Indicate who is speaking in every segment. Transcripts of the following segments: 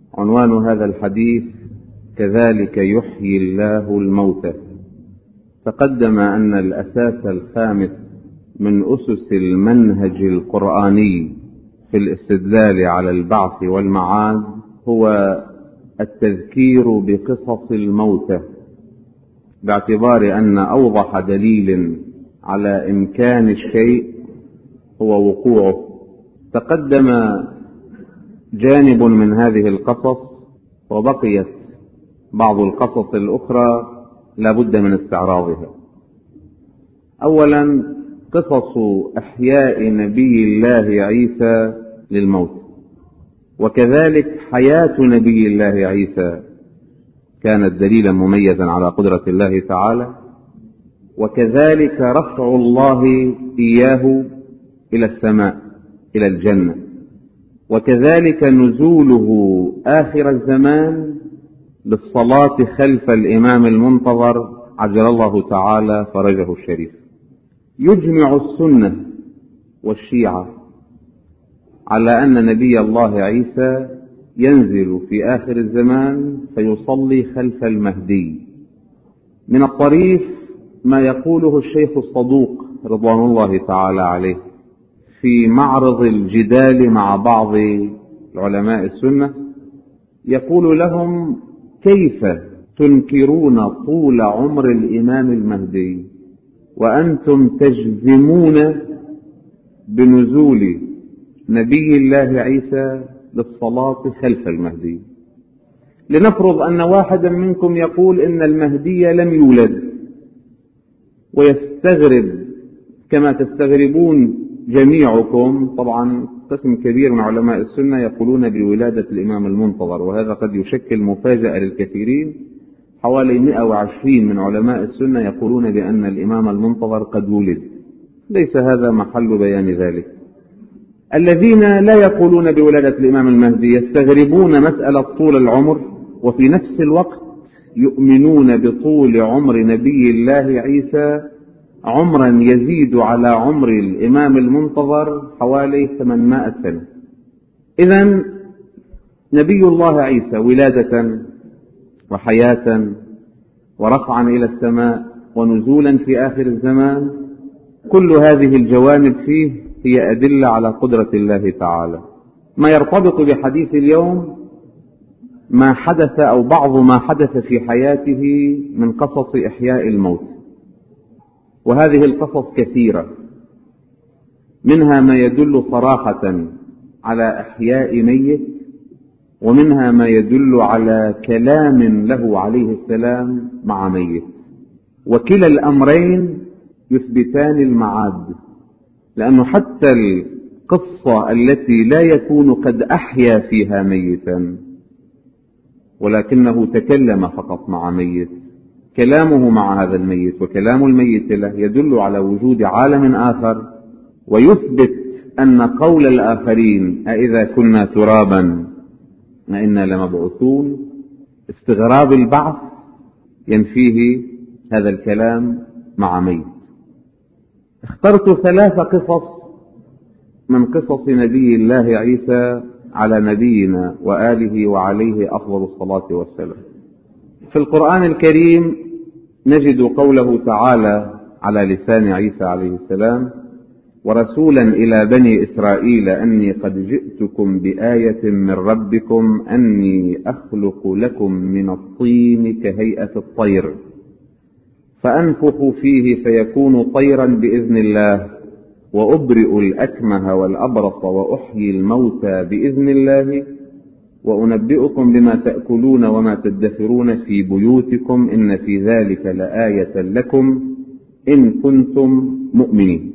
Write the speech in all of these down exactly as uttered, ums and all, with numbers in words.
Speaker 1: عنوان هذا الحديث: كذلك يحيي الله الموتى. تقدم أن الأساس الخامس من أسس المنهج القرآني في الاستدلال على البعث والمعاد هو التذكير بقصص الموتى، باعتبار أن أوضح دليل على إمكان الشيء هو وقوعه. تقدم جانب من هذه القصص، وبقيت بعض القصص الأخرى لا بد من استعراضها. أولا، قصص إحياء نبي الله عيسى للموت، وكذلك حياة نبي الله عيسى كانت دليلا مميزا على قدرة الله تعالى، وكذلك رفع الله إياه إلى السماء إلى الجنة، وكذلك نزوله آخر الزمان للصلاة خلف الإمام المنتظر عجل الله تعالى فرجه الشريف. يجمع السنة والشيعة على أن نبي الله عيسى ينزل في آخر الزمان فيصلي خلف المهدي. من الطريف ما يقوله الشيخ الصدوق رضوان الله تعالى عليه في معرض الجدال مع بعض علماء السنة، يقول لهم: كيف تنكرون طول عمر الإمام المهدي وأنتم تجزمون بنزول نبي الله عيسى للصلاة خلف المهدي؟ لنفرض أن واحدا منكم يقول إن المهدي لم يولد، ويستغرب كما تستغربون جميعكم. طبعا قسم كبير من علماء السنة يقولون بولادة الإمام المنتظر، وهذا قد يشكل مفاجأة للكثيرين. حوالي مئة وعشرين من علماء السنة يقولون بأن الإمام المنتظر قد ولد. ليس هذا محل بيان ذلك. الذين لا يقولون بولادة الإمام المهدي يستغربون مسألة طول العمر، وفي نفس الوقت يؤمنون بطول عمر نبي الله عيسى عمرا يزيد على عمر الإمام المنتظر حوالي ثمانمائة سنة. إذن نبي الله عيسى ولادة وحياة ورفعا إلى السماء ونزولا في آخر الزمان، كل هذه الجوانب فيه هي أدلة على قدرة الله تعالى. ما يرتبط بحديث اليوم ما حدث أو بعض ما حدث في حياته من قصص إحياء الموت، وهذه القصص كثيرة، منها ما يدل صراحة على إحياء ميت، ومنها ما يدل على كلام له عليه السلام مع ميت، وكلا الأمرين يثبتان المعاد. لأنه حتى القصة التي لا يكون قد أحيا فيها ميتا ولكنه تكلم فقط مع ميت، كلامه مع هذا الميت وكلام الميت له يدل على وجود عالم آخر، ويثبت أن قول الآخرين أإذا كنا ترابا أإنا لمبعوثون، استغراب البعث، ينفيه هذا الكلام مع ميت. اخترت ثلاث قصص من قصص نبي الله عيسى على نبينا وآله وعليه أفضل الصلاة والسلام. في القرآن الكريم نجد قوله تعالى على لسان عيسى عليه السلام: ورسولا إلى بني إسرائيل أني قد جئتكم بآية من ربكم أني أخلق لكم من الطين كهيئة الطير فأنفخ فيه فيكون طيرا بإذن الله وأبرئ الأكمه والأبرص وأحيي الموتى بإذن الله وأنبئكم بما تأكلون وما تدخرون في بيوتكم إن في ذلك لآية لكم إن كنتم مؤمنين.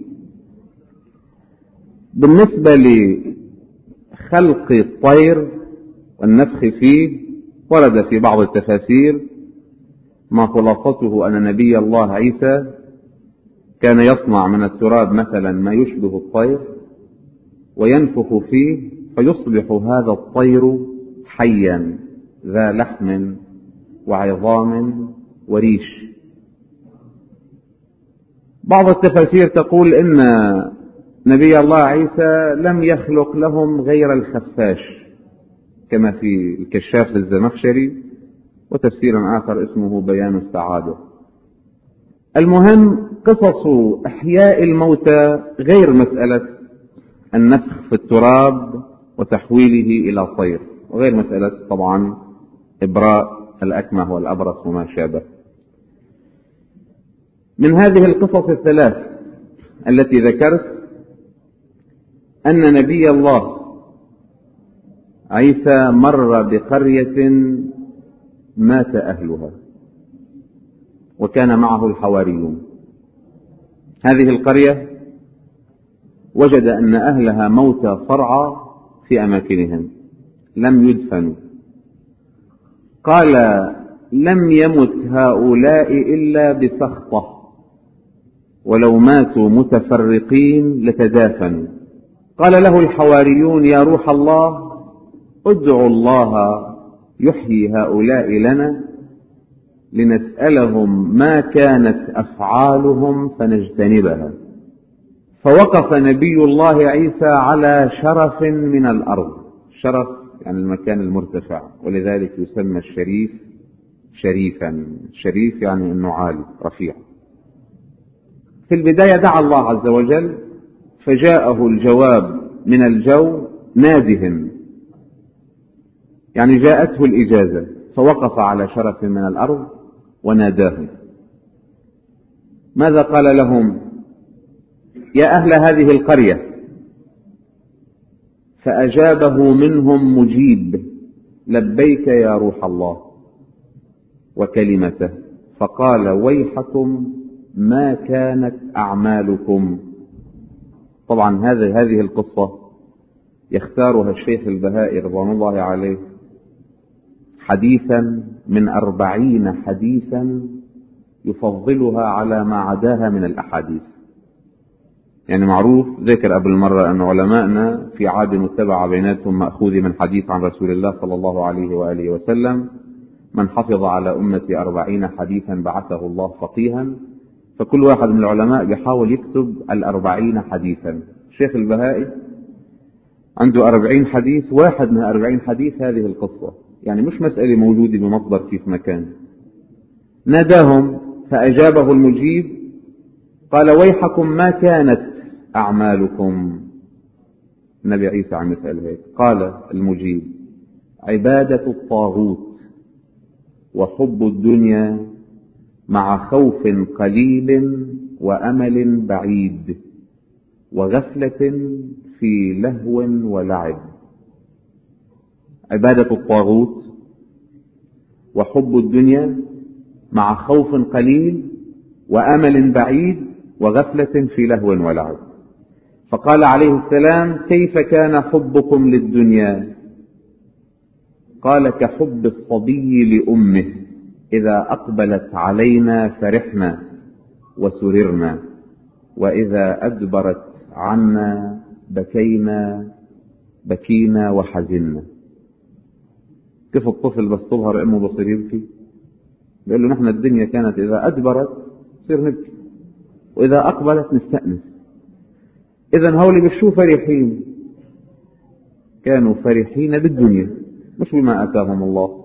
Speaker 1: بالنسبة لخلق الطير والنفخ فيه، ورد في بعض التفاسير ما خلاصته أن نبي الله عيسى كان يصنع من التراب مثلا ما يشبه الطير وينفخ فيه فيصبح هذا الطير حيا ذا لحم وعظام وريش. بعض التفاسير تقول إن نبي الله عيسى لم يخلق لهم غير الخفاش، كما في الكشاف للزمخشري، وتفسير آخر اسمه بيان السعادة. المهم قصص إحياء الموتى غير مسألة النفخ في التراب وتحويله إلى طير، وغير مسألة طبعا إبراء الأكمه والأبرص وما شابه. من هذه القصص الثلاث التي ذكرت أن نبي الله عيسى مر بقرية مات أهلها وكان معه الحواريون. هذه القرية وجد أن أهلها موتى صرعى في أماكنهم لم يدفنوا. قال: لم يمت هؤلاء إلا بسخطة، ولو ماتوا متفرقين لتدافنوا. قال له الحواريون: يا روح الله، ادعوا الله يحيي هؤلاء لنا لنسألهم ما كانت أفعالهم فنجتنبها. فوقف نبي الله عيسى على شرف من الأرض. شرف يعني المكان المرتفع، ولذلك يسمى الشريف شريفا. شريف يعني أنه عالي رفيع. في البداية دعا الله عز وجل، فجاءه الجواب من الجو نادهم، يعني جاءته الإجازة، فوقف على شرف من الأرض وناداهم. ماذا قال لهم؟ يا أهل هذه القرية. فأجابه منهم مجيب: لبيك يا روح الله وكلمته. فقال: ويحكم ما كانت أعمالكم. طبعا هذه هذه القصة يختارها الشيخ البهائي رضوان الله عليه حديثا من أربعين حديثا يفضلها على ما عداها من الأحاديث. يعني معروف ذكر قبل مرة أن علماءنا في عاد متبع بيناتهم مأخوذ من حديث عن رسول الله صلى الله عليه وآله وسلم: من حفظ على أمتي أربعين حديثا بعثه الله فقيها. فكل واحد من العلماء بيحاول يكتب الأربعين حديثا. الشيخ البهائي عنده أربعين حديث، واحد من أربعين حديث هذه القصة، يعني مش مسألة موجودة بمصدر كيف مكان. ناداهم فأجابه المجيب قال: ويحكم ما كانت أعمالكم. النبي عيسى عم يسأل هيك. قال المجيب: عبادة الطاغوت وحب الدنيا مع خوف قليل وأمل بعيد وغفلة في لهو ولعب. عبادة الطاغوت وحب الدنيا مع خوف قليل وأمل بعيد وغفلة في لهو ولعب. فقال عليه السلام: كيف كان حبكم للدنيا؟ قال: كحب الصبي لأمه، إذا أقبلت علينا فرحنا وسررنا، وإذا أدبرت عنا بكينا بكينا وحزنا. كيف الطفل بس تظهر أمه بصير يبكي؟ بيقول له: نحن الدنيا كانت إذا أدبرت صير نبكي، وإذا أقبلت نستأنس. إذن هؤلاء بشو فرحين؟ كانوا فرحين بالدنيا مش بما آتاهم الله.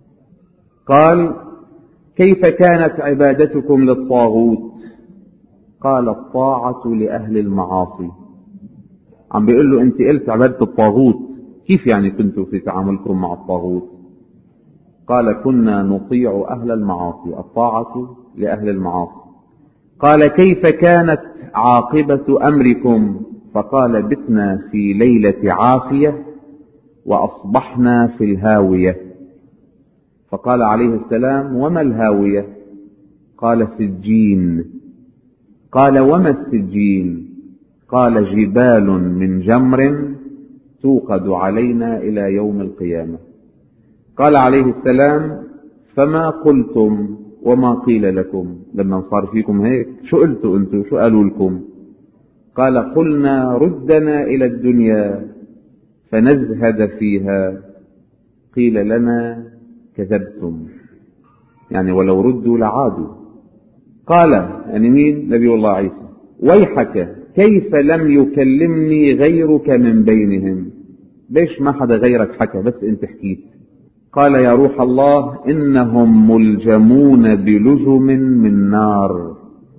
Speaker 1: قال: كيف كانت عبادتكم للطاغوت؟ قال: الطاعة لأهل المعاصي. عم بيقول له: أنت قلت عبادة الطاغوت، كيف يعني كنتوا في تعاملكم مع الطاغوت؟ قال: كنا نطيع أهل المعاصي، الطاعة لأهل المعاصي. قال: كيف كانت عاقبة أمركم؟ فقال: بتنا في ليلة عافية وأصبحنا في الهاوية. فقال عليه السلام: وما الهاوية؟ قال: سجين. قال: وما السجين؟ قال: جبال من جمر توقد علينا إلى يوم القيامة. قال عليه السلام: فما قلتم وما قيل لكم؟ لما صار فيكم هيك شو قلتوا أنتم؟ شو قالوا لكم؟ قال: قلنا ردنا إلى الدنيا فنزهد فيها. قيل لنا: كذبتم، يعني ولو ردوا لعادوا. قال يعني مين؟ نبي الله عيسى: ويحك، كيف لم يكلمني غيرك من بينهم؟ ليش ما حدا غيرك حكى بس انت حكيت؟ قال يا روح الله إنهم ملجمون بلجم من نار،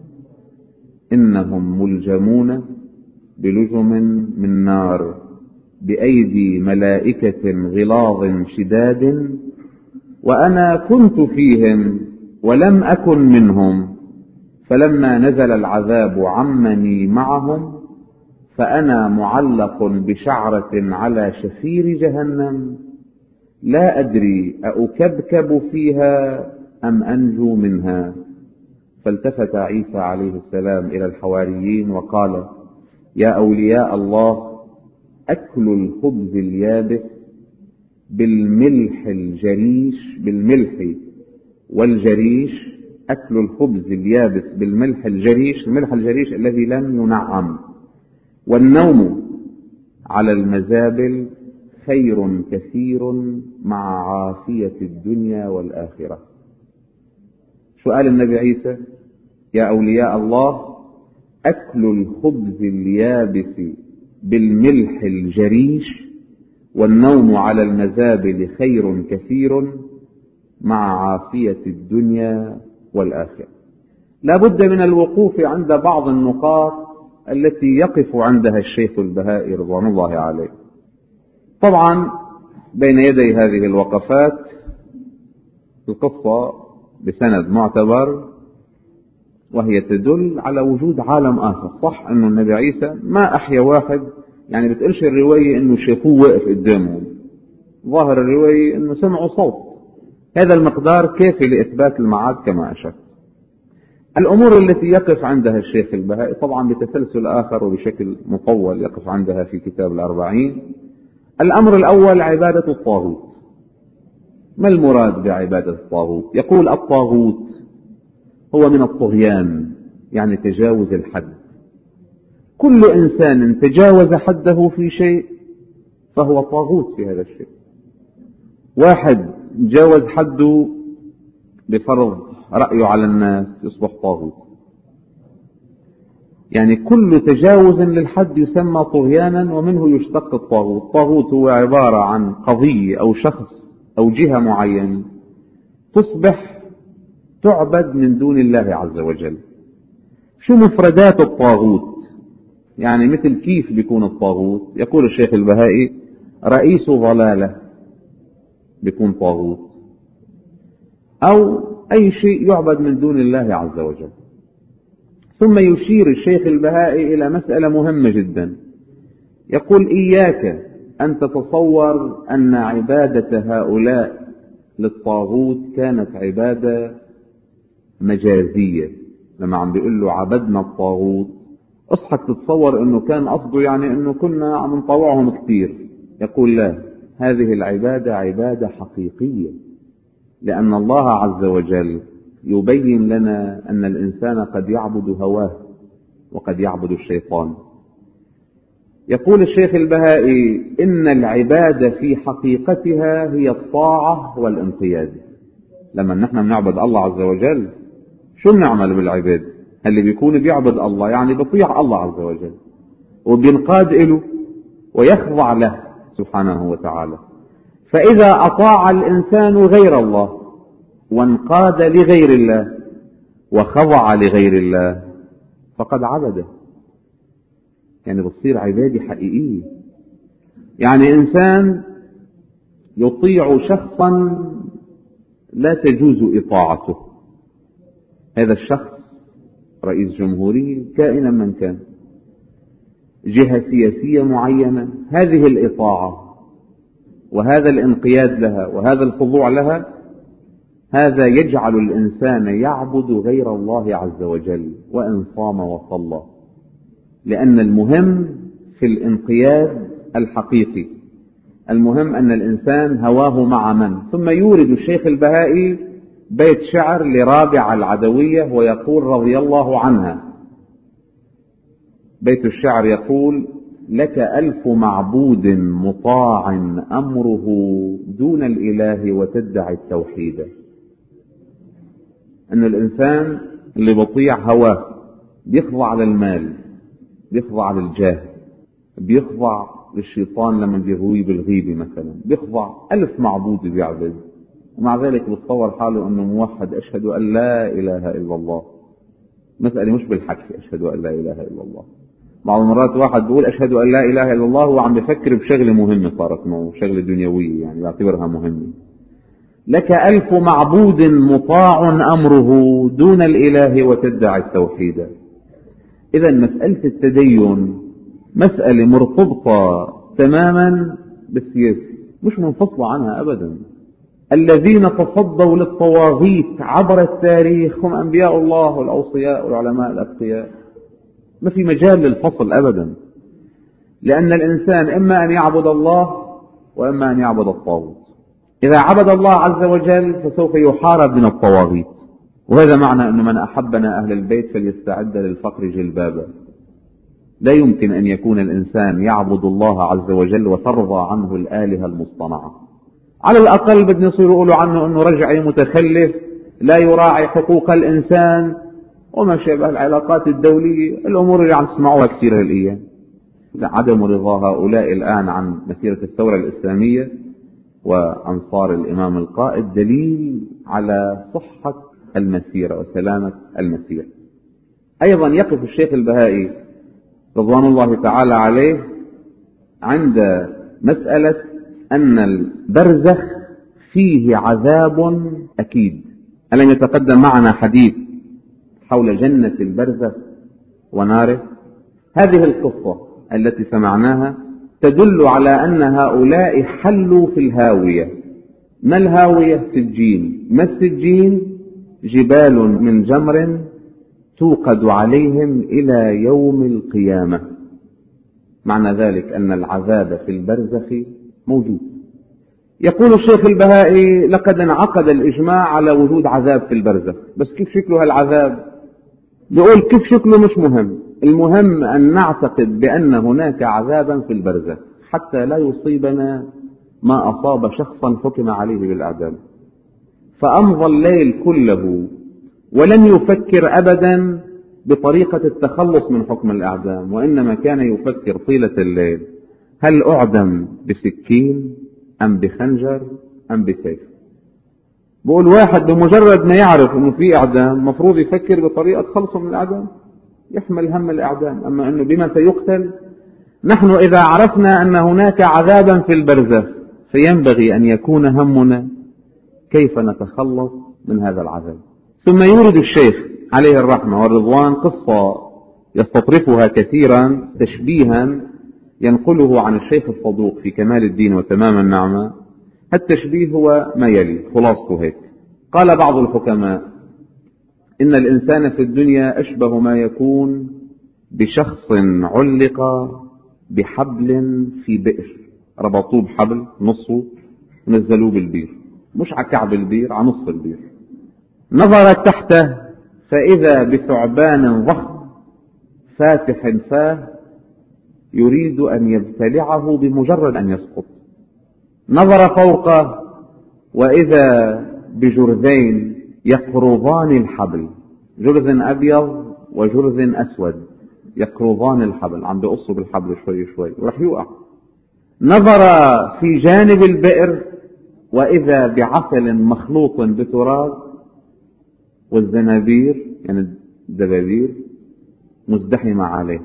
Speaker 1: إنهم ملجمون بلجم من نار بأيدي ملائكة غلاظ شداد، وأنا كنت فيهم ولم أكن منهم، فلما نزل العذاب عمني معهم، فأنا معلق بشعرة على شفير جهنم، لا أدري أكبكب فيها أم أنجو منها. فالتفت عيسى عليه السلام إلى الحواريين وقال يا أولياء الله، أكل الخبز اليابس بالملح الجريش، بالملح والجريش، أكل الخبز اليابس بالملح الجريش، الملح الجريش الذي لم ينعم، والنوم على المزابل خير كثير مع عافية الدنيا والآخرة. سؤال النبي عيسى يا أولياء الله، أكل الخبز اليابس بالملح الجريش والنوم على المزابل خير كثير مع عافية الدنيا والآخرة. لا بد من الوقوف عند بعض النقاط التي يقف عندها الشيخ البهائي رضوان الله عليه. طبعا بين يدي هذه الوقفات القصة بسند معتبر، وهي تدل على وجود عالم آخر. صح أنه النبي عيسى ما أحيا واحد، يعني بتقولش الرواية أنه شافوه وقف قدامهم، ظاهر الرواية أنه سمعوا صوت. هذا المقدار كافي لإثبات المعاد كما أشرت. الأمور التي يقف عندها الشيخ البهائي طبعا بتسلسل آخر وبشكل مطول يقف عندها في كتاب الأربعين. الأمر الأول عبادة الطاغوت. ما المراد بعبادة الطاغوت؟ يقول الطاغوت هو من الطغيان، يعني تجاوز الحد. كل إنسان تجاوز حده في شيء فهو طاغوت في هذا الشيء. واحد جاوز حده بفرض رأيه على الناس يصبح طاغوت. يعني كل تجاوز للحد يسمى طغيانا، ومنه يشتق الطاغوت. الطاغوت هو عبارة عن قضية أو شخص أو جهة معينة تصبح تعبد من دون الله عز وجل. شو مفردات الطاغوت؟ يعني مثل كيف بيكون الطاغوت؟ يقول الشيخ البهائي رئيس ضلالة بيكون طاغوت، أو أي شيء يعبد من دون الله عز وجل. ثم يشير الشيخ البهائي إلى مسألة مهمة جدا، يقول إياك أن تتصور أن عبادة هؤلاء للطاغوت كانت عبادة مجازية. لما عم بيقول له عبدنا الطاغوت اصحك تتصور أنه كان قصده يعني أنه كنا عم نطوعهم كثير. يقول لا، هذه العبادة عبادة حقيقية، لأن الله عز وجل يبين لنا أن الإنسان قد يعبد هواه وقد يعبد الشيطان. يقول الشيخ البهائي إن العبادة في حقيقتها هي الطاعة والانقياد. لما نحن بنعبد الله عز وجل شو بنعمل بالعبادة؟ اللي بيكون بيعبد الله يعني بيطيع الله عز وجل وبينقاد له ويخضع له سبحانه وتعالى. فإذا أطاع الإنسان غير الله وانقاد لغير الله وخضع لغير الله فقد عبده، يعني بتصير عبادة حقيقية. يعني إنسان يطيع شخصا لا تجوز إطاعته، هذا الشخص رئيس جمهورية كائنا من كان، جهة سياسية معينة، هذه الإطاعة وهذا الانقياد لها وهذا الخضوع لها هذا يجعل الإنسان يعبد غير الله عز وجل وإن صام وصلى، لأن المهم في الانقياد الحقيقي، المهم أن الإنسان هواه مع من. ثم يورد الشيخ البهائي بيت شعر لرابعة العدوية ويقول رضي الله عنها، بيت الشعر يقول لك ألف معبود مطاع أمره دون الإله وتدعي التوحيد. أن الإنسان اللي بطيع هواه بيخضع للمال، بيخضع للجاه، بيخضع للشيطان لما بيغوي بالغيبة مثلا، بيخضع ألف معبود بيعبد، ومع ذلك بتصور حاله أنه موحد، أشهد أن لا إله إلا الله. مسألة مش بالحكي أشهد أن لا إله إلا الله. بعض المرات واحد بيقول أشهد أن لا إله إلا الله وعم بفكر بشغلة مهمة صارت معه، شغلة دنيوية يعني يعتبرها مهمة. لك ألف معبود مطاع أمره دون الإله وتدعي التوحيد. إذا مسألة التدين مسألة مرتبطة تماما بالسياسة، مش منفصلة عنها أبدا. الذين تصدوا للطواغيت عبر التاريخ هم أنبياء الله والأوصياء والعلماء الأتقياء، ما في مجال للفصل أبدا، لأن الإنسان إما أن يعبد الله وإما أن يعبد الطاغوت. إذا عبد الله عز وجل فسوف يحارب من الطواغيت، وهذا معنى أن من أحبنا أهل البيت فليستعد للفقر جلبابا. لا يمكن أن يكون الإنسان يعبد الله عز وجل وترضى عنه الآلهة المصطنعة. على الأقل بدنا نصير يقولوا عنه أنه رجعي متخلف لا يراعي حقوق الإنسان وما شابه العلاقات الدولية، الأمور اللي عم تسمعوها كثير هالأيام. عدم رضا هؤلاء الآن عن مسيرة الثورة الإسلامية وأنصار الإمام القائد دليل على صحة المسيرة وسلامة المسيرة. أيضا يقف الشيخ البهائي رضوان الله تعالى عليه عند مسألة أن البرزخ فيه عذاب أكيد. ألم يتقدم معنا حديث حول جنة البرزخ وناره؟ هذه القصة التي سمعناها تدل على أن هؤلاء حلوا في الهاوية. ما الهاوية؟ سجين. ما السجين؟ جبال من جمر توقد عليهم إلى يوم القيامة. معنى ذلك أن العذاب في البرزخ موجود. يقول الشيخ البهائي لقد انعقد الإجماع على وجود عذاب في البرزخ، بس كيف شكله هالعذاب؟ بيقول كيف شكله مش مهم، المهم أن نعتقد بأن هناك عذابا في البرزخ حتى لا يصيبنا ما أصاب شخصا حكم عليه بالإعدام فأمضى الليل كله ولم يفكر أبدا بطريقة التخلص من حكم الإعدام، وإنما كان يفكر طيلة الليل هل أعدم بسكين أم بخنجر أم بسيف. بقول واحد بمجرد ما يعرف أنه في إعدام مفروض يفكر بطريقة خلصه من الإعدام، يحمل هم الإعدام. أما أنه بما سيقتل، نحن إذا عرفنا أن هناك عذابا في البرزخ فينبغي أن يكون همنا كيف نتخلص من هذا العذاب. ثم يورد الشيخ عليه الرحمة والرضوان قصة يستطرفها كثيرا تشبيها ينقله عن الشيخ الصدوق في كمال الدين وتمام النعمة. التشبيه هو ما يلي، خلاصته هيك. قال بعض الحكماء إن الإنسان في الدنيا أشبه ما يكون بشخص علق بحبل في بئر، ربطوه بحبل نصه ونزلوه بالبير، مش على كعب البير، على نص البير. نظر تحته فإذا بثعبان ضخم فاتح فاه يريد أن يبتلعه بمجرد أن يسقط. نظر فوقه وإذا بجرذين يقرضان الحبل، جرذ أبيض وجرذ أسود يقرضان الحبل، عم بيقصوا بالحبل شوي شوي ورح يوقع. نظر في جانب البئر وإذا بعسل مخلوط بتراب والزنابير يعني الدبابير مزدحمة عليه،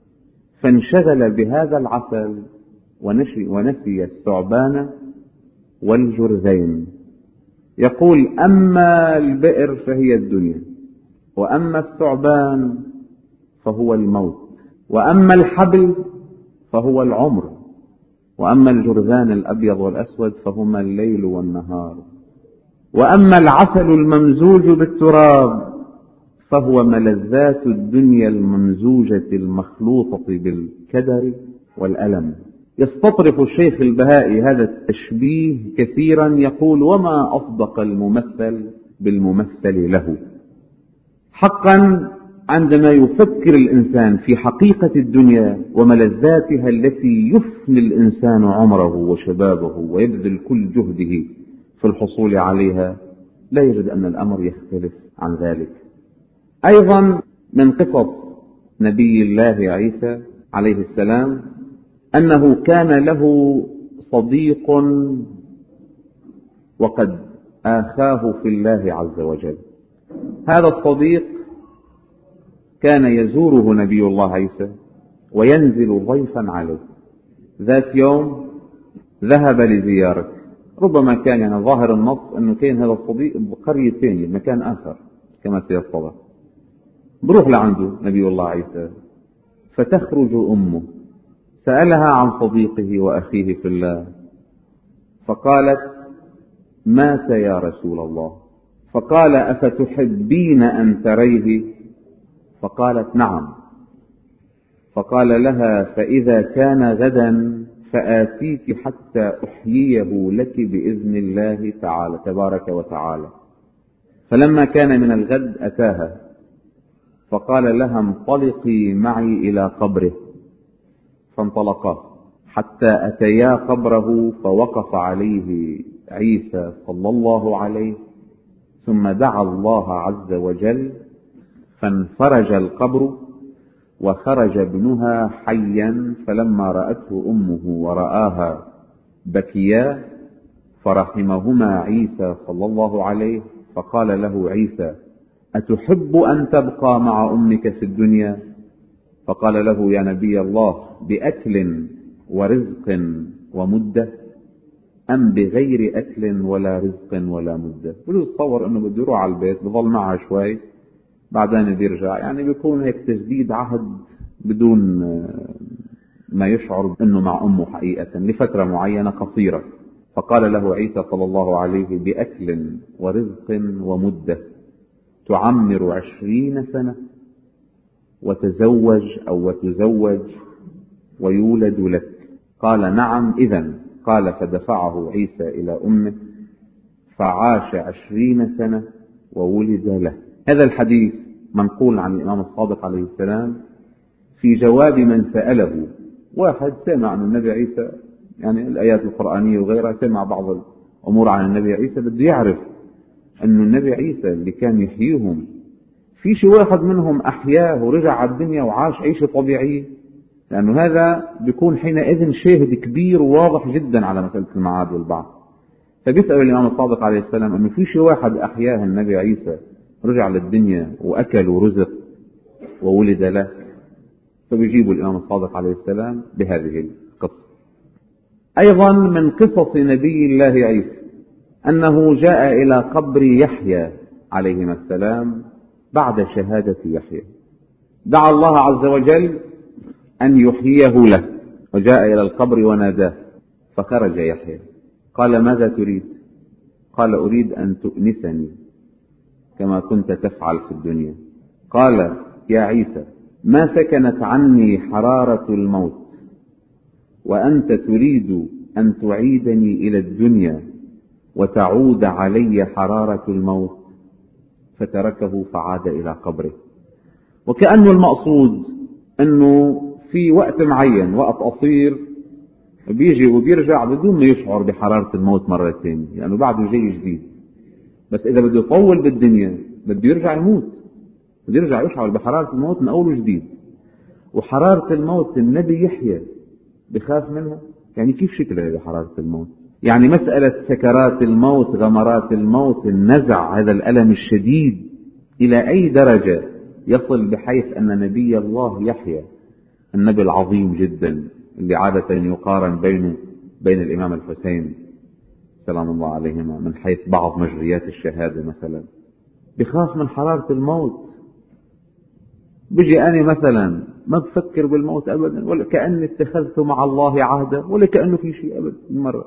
Speaker 1: فانشغل بهذا العسل ونسي, ونسي الثعبان والجرذين. يقول أما البئر فهي الدنيا، وأما الثعبان فهو الموت، وأما الحبل فهو العمر، وأما الجرذان الأبيض والأسود فهما الليل والنهار، وأما العسل الممزوج بالتراب فهو ملذات الدنيا الممزوجة المخلوطة بالكدر والألم. يستطرف الشيخ البهائي هذا التشبيه كثيرا، يقول وما أصدق الممثل بالممثل له. حقا عندما يفكر الإنسان في حقيقة الدنيا وملذاتها التي يفني الإنسان عمره وشبابه ويبذل كل جهده في الحصول عليها، لا يجد أن الأمر يختلف عن ذلك. أيضا من قصص نبي الله عيسى عليه السلام أنه كان له صديق وقد آخاه في الله عز وجل. هذا الصديق كان يزوره نبي الله عيسى وينزل ضيفا عليه. ذات يوم ذهب لزيارته، ربما كان يعني ظاهر النص أنه كان هذا الصديق بقرية ثانية بمكان آخر كما سيتضح. بروح لعنده نبي الله عيسى، فتخرج أمه سألها عن صديقه وأخيه في الله، فقالت: مات يا رسول الله. فقال: أفتحبين أن تريه؟ فقالت: نعم. فقال لها: فإذا كان غدا فآتيك حتى أحييه لك بإذن الله تعالى تبارك وتعالى. فلما كان من الغد أتاها فقال لها: انطلقي معي إلى قبره. فانطلقا حتى أتيا قبره، فوقف عليه عيسى صلى الله عليه، ثم دعا الله عز وجل فانفرج القبر وخرج ابنها حيا. فلما رأته أمه ورآها بكيا فرحمهما عيسى صلى الله عليه، فقال له عيسى: أتحب أن تبقى مع أمك في الدنيا؟ فقال له: يا نبي الله، بأكل ورزق ومدة أم بغير أكل ولا رزق ولا مدة؟ بلو تصور أنه بده يروح على البيت بظل معها شوي بعدين بيرجع، يعني بيكون هيك تجديد عهد بدون ما يشعر أنه مع أمه حقيقة لفترة معينة قصيرة. فقال له عيسى صلى الله عليه: بأكل ورزق ومدة تعمر عشرين سنة وتزوج أو وتزوج ويولد لك. قال: نعم إذن. قال: فدفعه عيسى إلى أمه فعاش عشرين سنة وولد له. هذا الحديث منقول عن الإمام الصادق عليه السلام في جواب من سأله. واحد سمع عن النبي عيسى، يعني الآيات القرآنية وغيرها، سمع بعض الأمور عن النبي عيسى، بده يعرف أن النبي عيسى اللي كان يحييهم في شي واحد منهم أحياه ورجع على الدنيا وعاش عيشة طبيعية، لأنه هذا بيكون حينئذ شاهد كبير وواضح جدا على مسألة المعاد والبعث. فبيسأل الإمام الصادق عليه السلام أنه في شي واحد أحياه النبي عيسى رجع للدنيا وأكل ورزق وولد له. فبيجيب الإمام الصادق عليه السلام بهذه القصة. أيضا من قصص نبي الله عيسى أنه جاء إلى قبر يحيى عليهما السلام بعد شهادة يحيى، دعا الله عز وجل أن يحييه له، وجاء إلى القبر وناداه فخرج يحيى. قال: ماذا تريد؟ قال: أريد أن تؤنسني كما كنت تفعل في الدنيا. قال: يا عيسى، ما سكنت عني حرارة الموت وأنت تريد أن تعيدني إلى الدنيا وتعود علي حرارة الموت؟ فتركه فعاد إلى قبره. وكأنه المقصود أنه في وقت معين، وقت قصير، بيجي وبيرجع بدون ما يشعر بحرارة الموت مرتين، لأنه يعني بعده جاي جديد. بس إذا بده يطول بالدنيا بده يرجع يموت، بده يرجع يشعر بحرارة الموت من أول وجديد. وحرارة الموت النبي يحيى بخاف منها، يعني كيف شكله هذه حرارة الموت؟ يعني مسألة سكرات الموت، غمرات الموت، النزع، هذا الألم الشديد إلى أي درجة يصل بحيث أن نبي الله يحيى النبي العظيم جدا اللي عادة يقارن بينه بين الإمام الحسين سلام الله عليهما من حيث بعض مجريات الشهادة مثلا، بخاف من حرارة الموت. بيجي أنا مثلا ما بفكر بالموت أبدا، ولا كأني اتخذت مع الله عهدا، ولا كأنه في شيء أبدا مرة.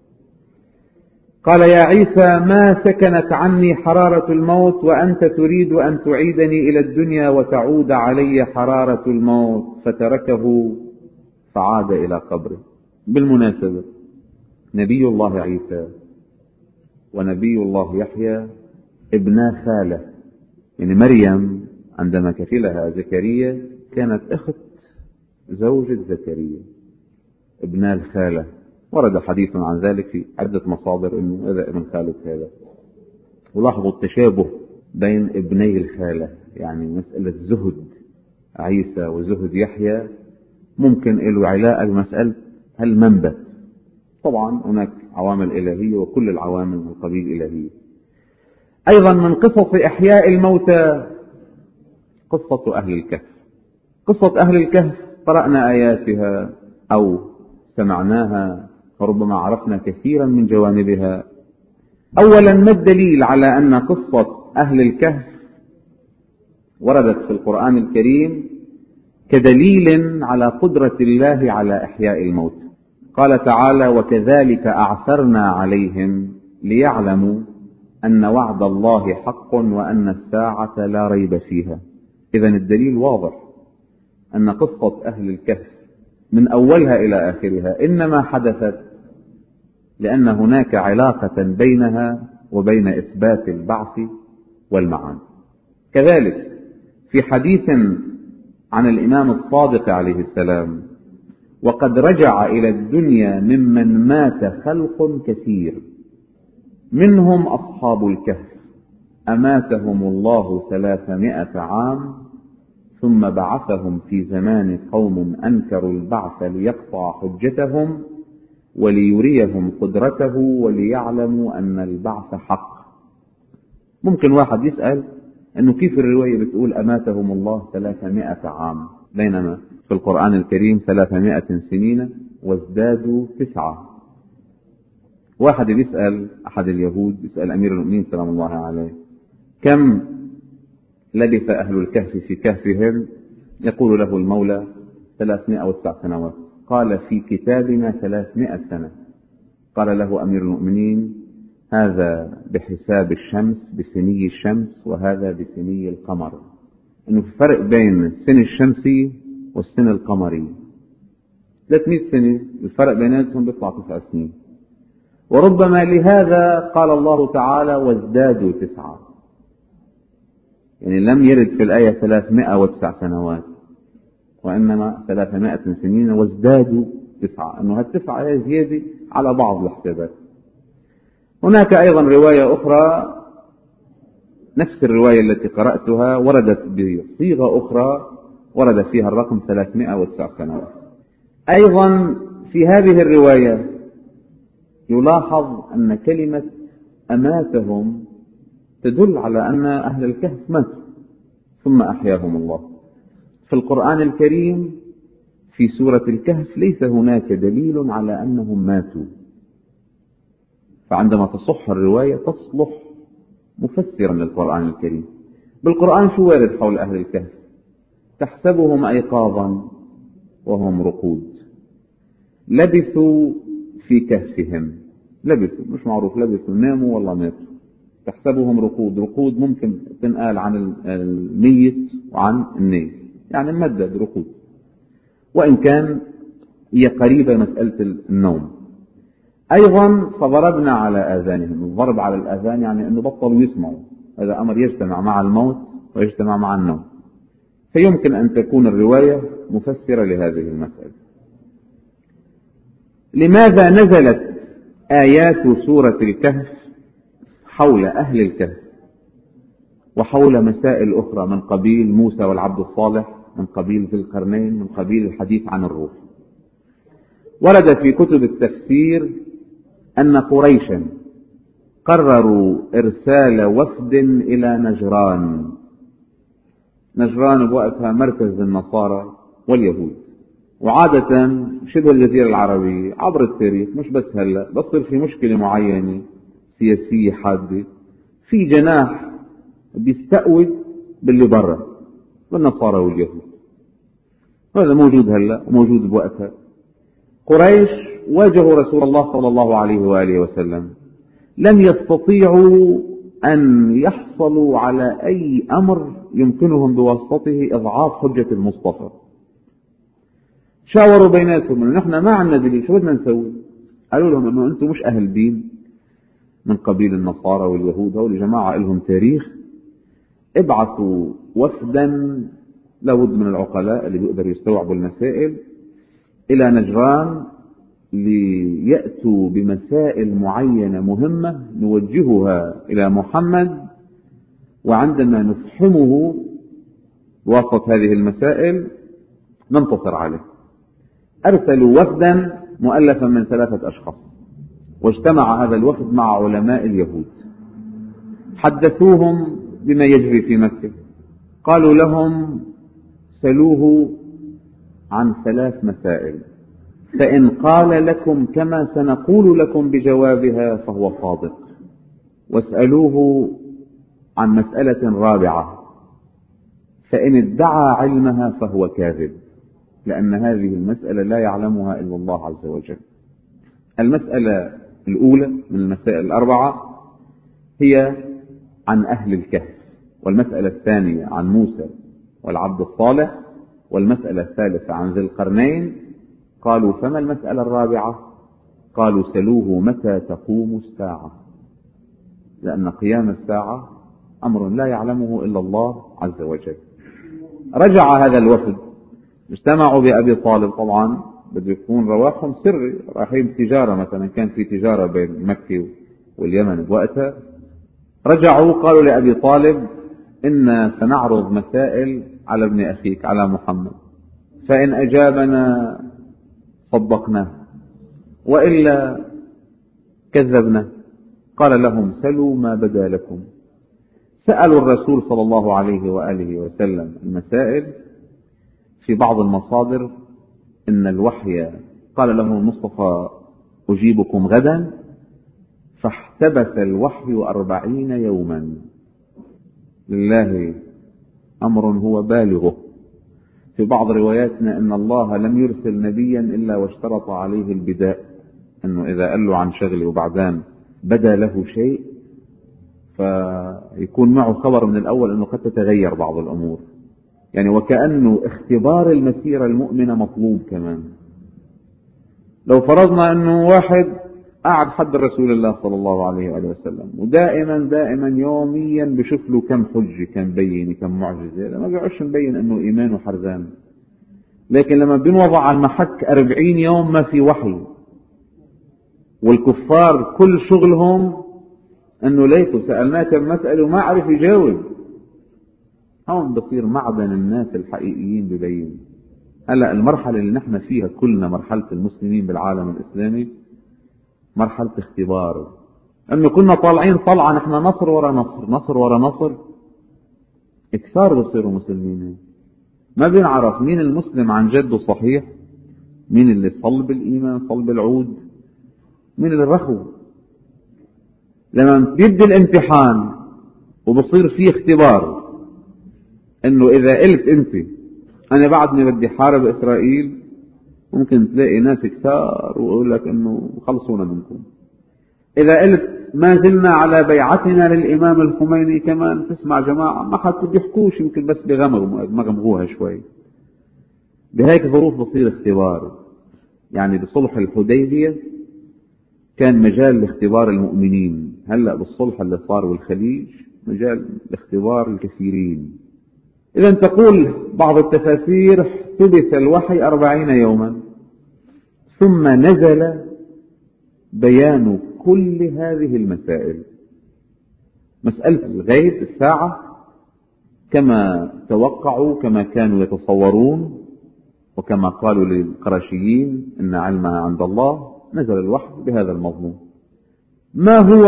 Speaker 1: قال: يا عيسى، ما سكنت عني حرارة الموت وأنت تريد أن تعيدني إلى الدنيا وتعود علي حرارة الموت. فتركه فعاد إلى قبره. بالمناسبة نبي الله عيسى ونبي الله يحيى ابنا خالة، يعني مريم عندما كفلها زكريا كانت أخت زوجة زكريا، ابنا الخالة. ورد حديث عن ذلك في عدة مصادر أنه هذا ابن خالة هذا. ولاحظوا التشابه بين ابني الخالة، يعني مسألة زهد عيسى وزهد يحيى ممكن له علاقة بمسألة المنبت. طبعا هناك عوامل إلهية، وكل العوامل من قبيل إلهية. أيضا من قصص إحياء الموتى قصة أهل الكهف. قصة أهل الكهف قرأنا آياتها أو سمعناها، وربما عرفنا كثيرا من جوانبها. أولا، ما الدليل على أن قصة أهل الكهف وردت في القرآن الكريم كدليل على قدرة الله على إحياء الموت؟ قال تعالى: وكذلك أعثرنا عليهم ليعلموا أن وعد الله حق وأن الساعة لا ريب فيها. إذن الدليل واضح أن قصة أهل الكهف من أولها إلى آخرها إنما حدثت لأن هناك علاقة بينها وبين إثبات البعث والمعاد. كذلك في حديث عن الإمام الصادق عليه السلام: وقد رجع إلى الدنيا ممن مات خلق كثير منهم أصحاب الكهف أماتهم الله ثلاثمائة عام ثم بعثهم في زمان قوم أنكروا البعث ليقطع حجتهم وليريهم قدرته وليعلموا أن البعث حق. ممكن واحد يسأل أنه كيف الرواية بتقول أماتهم الله ثلاثمائة عام بينما في القرآن الكريم ثلاثمائة سنين وازدادوا تسعة. واحد بيسأل أحد اليهود، يسأل أمير المؤمنين سلام الله عليه: كم لبث أهل الكهف في كهفهم؟ يقول له المولى: ثلاثمائة وتسع سنوات. قال: في كتابنا ثلاثمائة سنة. قال له أمير المؤمنين: هذا بحساب الشمس بسني الشمس وهذا بسني القمر. إنه في فرق بين السن الشمسي والسن القمري ثلاثمائة سنة، الفرق بيناتهم بيطلع تسع سنين. وربما لهذا قال الله تعالى: وازدادوا تسعة، يعني لم يرد في الآية ثلاثمائة وتسع سنوات وإنما ثلاثمائة سنين وازدادوا تسعة، أنه هالتسعة هي زيادة على بعض الحسابات. هناك أيضا رواية أخرى، نفس الرواية التي قرأتها وردت بصيغة أخرى ورد فيها الرقم ثلاثمائة وتسع سنوات. أيضا في هذه الرواية يلاحظ أن كلمة أماتهم تدل على أن أهل الكهف ماتوا ثم أحياهم الله. في القرآن الكريم في سورة الكهف ليس هناك دليل على أنهم ماتوا، فعندما تصح الرواية تصلح مفسرا للقرآن الكريم. بالقرآن شو وارد حول أهل الكهف؟ تحسبهم أيقاظا وهم رقود لبثوا في كهفهم. لبثوا مش معروف، لبثوا ناموا والله ماتوا. تحسبهم رقود، رقود ممكن تنقال عن الميت وعن النيل، يعني ممدد رقود، وإن كان هي قريبة مسألة النوم. أيضا فضربنا على آذانهم. الضرب على الآذان يعني أنه بطلوا يسمعوا، هذا أمر يجتمع مع الموت ويجتمع مع النوم، فيمكن أن تكون الرواية مفسرة لهذه المسألة. لماذا نزلت آيات سورة الكهف حول أهل الكهف وحول مسائل أخرى من قبيل موسى والعبد الصالح، من قبيل ذي القرنين، من قبيل الحديث عن الروح؟ ورد في كتب التفسير أن قريشا قرروا إرسال وفد إلى نجران. نجران بوقتها مركز النصارى واليهود، وعادة شبه الجزيرة العربية عبر التاريخ مش بس هلأ بصير في مشكلة معينة سياسية حادة في جناح بيستأوي باللي برا، بالنصارى واليهود. هذا موجود هلأ وموجود بوقتها. قريش واجهوا رسول الله صلى الله عليه وآله وسلم، لم يستطيعوا أن يحصلوا على أي أمر يمكنهم بواسطته إضعاف حجة المصطفى. شاوروا بيناتهم أنه نحن ما عندنا دليل، شو بدنا نسوي؟ قالوا لهم أنه أنتم مش أهل دين من قبيل النصارى واليهود، هؤلاء جماعة لهم تاريخ، ابعثوا وفدا لابد من العقلاء اللي بيقدروا يستوعبوا المسائل إلى نجران ليأتوا بمسائل معينة مهمة نوجهها إلى محمد، وعندما نفهمه بواسطة هذه المسائل ننتصر عليه. أرسلوا وفدا مؤلفا من ثلاثة أشخاص، واجتمع هذا الوفد مع علماء اليهود، حدثوهم بما يجري في مكة. قالوا لهم سلوه عن ثلاث مسائل، فإن قال لكم كما سنقول لكم بجوابها فهو صادق، واسألوه عن مسألة رابعة، فإن ادعى علمها فهو كاذب، لأن هذه المسألة لا يعلمها إلا الله عز وجل. المسألة الأولى من المسائل الأربعة هي عن أهل الكهف، والمسألة الثانية عن موسى والعبد الصالح، والمسألة الثالثة عن ذي القرنين. قالوا فما المسألة الرابعة؟ قالوا سلوه متى تقوم الساعة، لأن قيام الساعة أمر لا يعلمه إلا الله عز وجل. رجع هذا الوفد، اجتمعوا بأبي طالب، طبعا بده يكون رواحهم سري، رايحين تجارة مثلا، كان في تجارة بين مكة واليمن بوقتها. رجعوا قالوا لأبي طالب إن سنعرض مسائل على ابن أخيك على محمد، فإن أجابنا صدقناه وإلا كذبنا. قال لهم سلوا ما بدا لكم. سألوا الرسول صلى الله عليه وآله وسلم المسائل. في بعض المصادر إن الوحي قال له المصطفى أجيبكم غدا، فاحتبس الوحي أربعين يوما. لله أمر هو بالغه. في بعض رواياتنا أن الله لم يرسل نبيا إلا واشترط عليه البداء، أنه إذا قال له عن شغله وبعدين بدا له شيء فيكون معه خبر من الأول أنه قد تتغير بعض الأمور، يعني وكأنه اختبار المسيرة المؤمنة مطلوب كمان. لو فرضنا أنه واحد قاعد حد رسول الله صلى الله عليه وآله وسلم ودائما دائما يوميا بشوف له كم حجة كم بينة كم معجزة، لما بيعرفش مبين أنه إيمانه حرزان. لكن لما بنوضع على المحك أربعين يوم ما في وحي، والكفار كل شغلهم أنه ليكوا سألناه كم مسألة وما عرف يجاوب، هون بصير معدن الناس الحقيقيين ببين. هلأ المرحلة اللي نحن فيها كلنا، مرحلة المسلمين بالعالم الإسلامي، مرحلة اختبار. أنه كنا طالعين طلعة نحن نصر ورا نصر نصر ورا نصر، كثار بصيروا مسلمين، ما بنعرف مين المسلم عن جده صحيح، مين اللي صلب الإيمان صلب العود، مين اللي رخو. لما بيبدي الامتحان وبصير فيه اختبار، انه اذا قلت انت انا بعدني بدي حارب اسرائيل، ممكن تلاقي ناس كثار ويقول لك انه خلصونا منكم. اذا قلت ما زلنا على بيعتنا للامام الخميني، كمان تسمع جماعة ما حتى بيحكوش، يمكن بس بيغمروا مغمغوها شوي. بهيك ظروف بصير اختبار. يعني بصلح الحديبية كان مجال لاختبار المؤمنين، هلأ بالصلح اللي صار والخليج مجال لاختبار الكثيرين. إذا تقول بعض التفاسير احتبس الوحي أربعين يوما، ثم نزل بيان كل هذه المسائل. مسألة الغيب الساعة كما توقعوا، كما كانوا يتصورون، وكما قالوا للقرشيين إن علمها عند الله، نزل الوحي بهذا المضمون. ما هو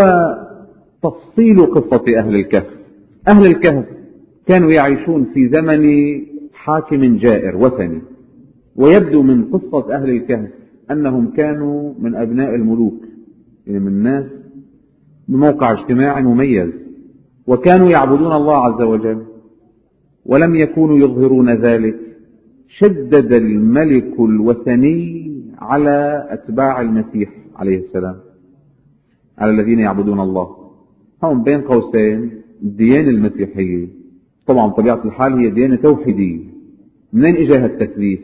Speaker 1: تفصيل قصة أهل الكهف؟ أهل الكهف كانوا يعيشون في زمن حاكم جائر وثني، ويبدو من قصة أهل الكهف أنهم كانوا من أبناء الملوك، يعني من ناس بموقع اجتماعي مميز، وكانوا يعبدون الله عز وجل ولم يكونوا يظهرون ذلك. شدد الملك الوثني على أتباع المسيح عليه السلام، على الذين يعبدون الله. هم بين قوسين الديانة المسيحية، طبعا طبيعة الحال هي ديانة توحيدية. منين اجى هالتثليث؟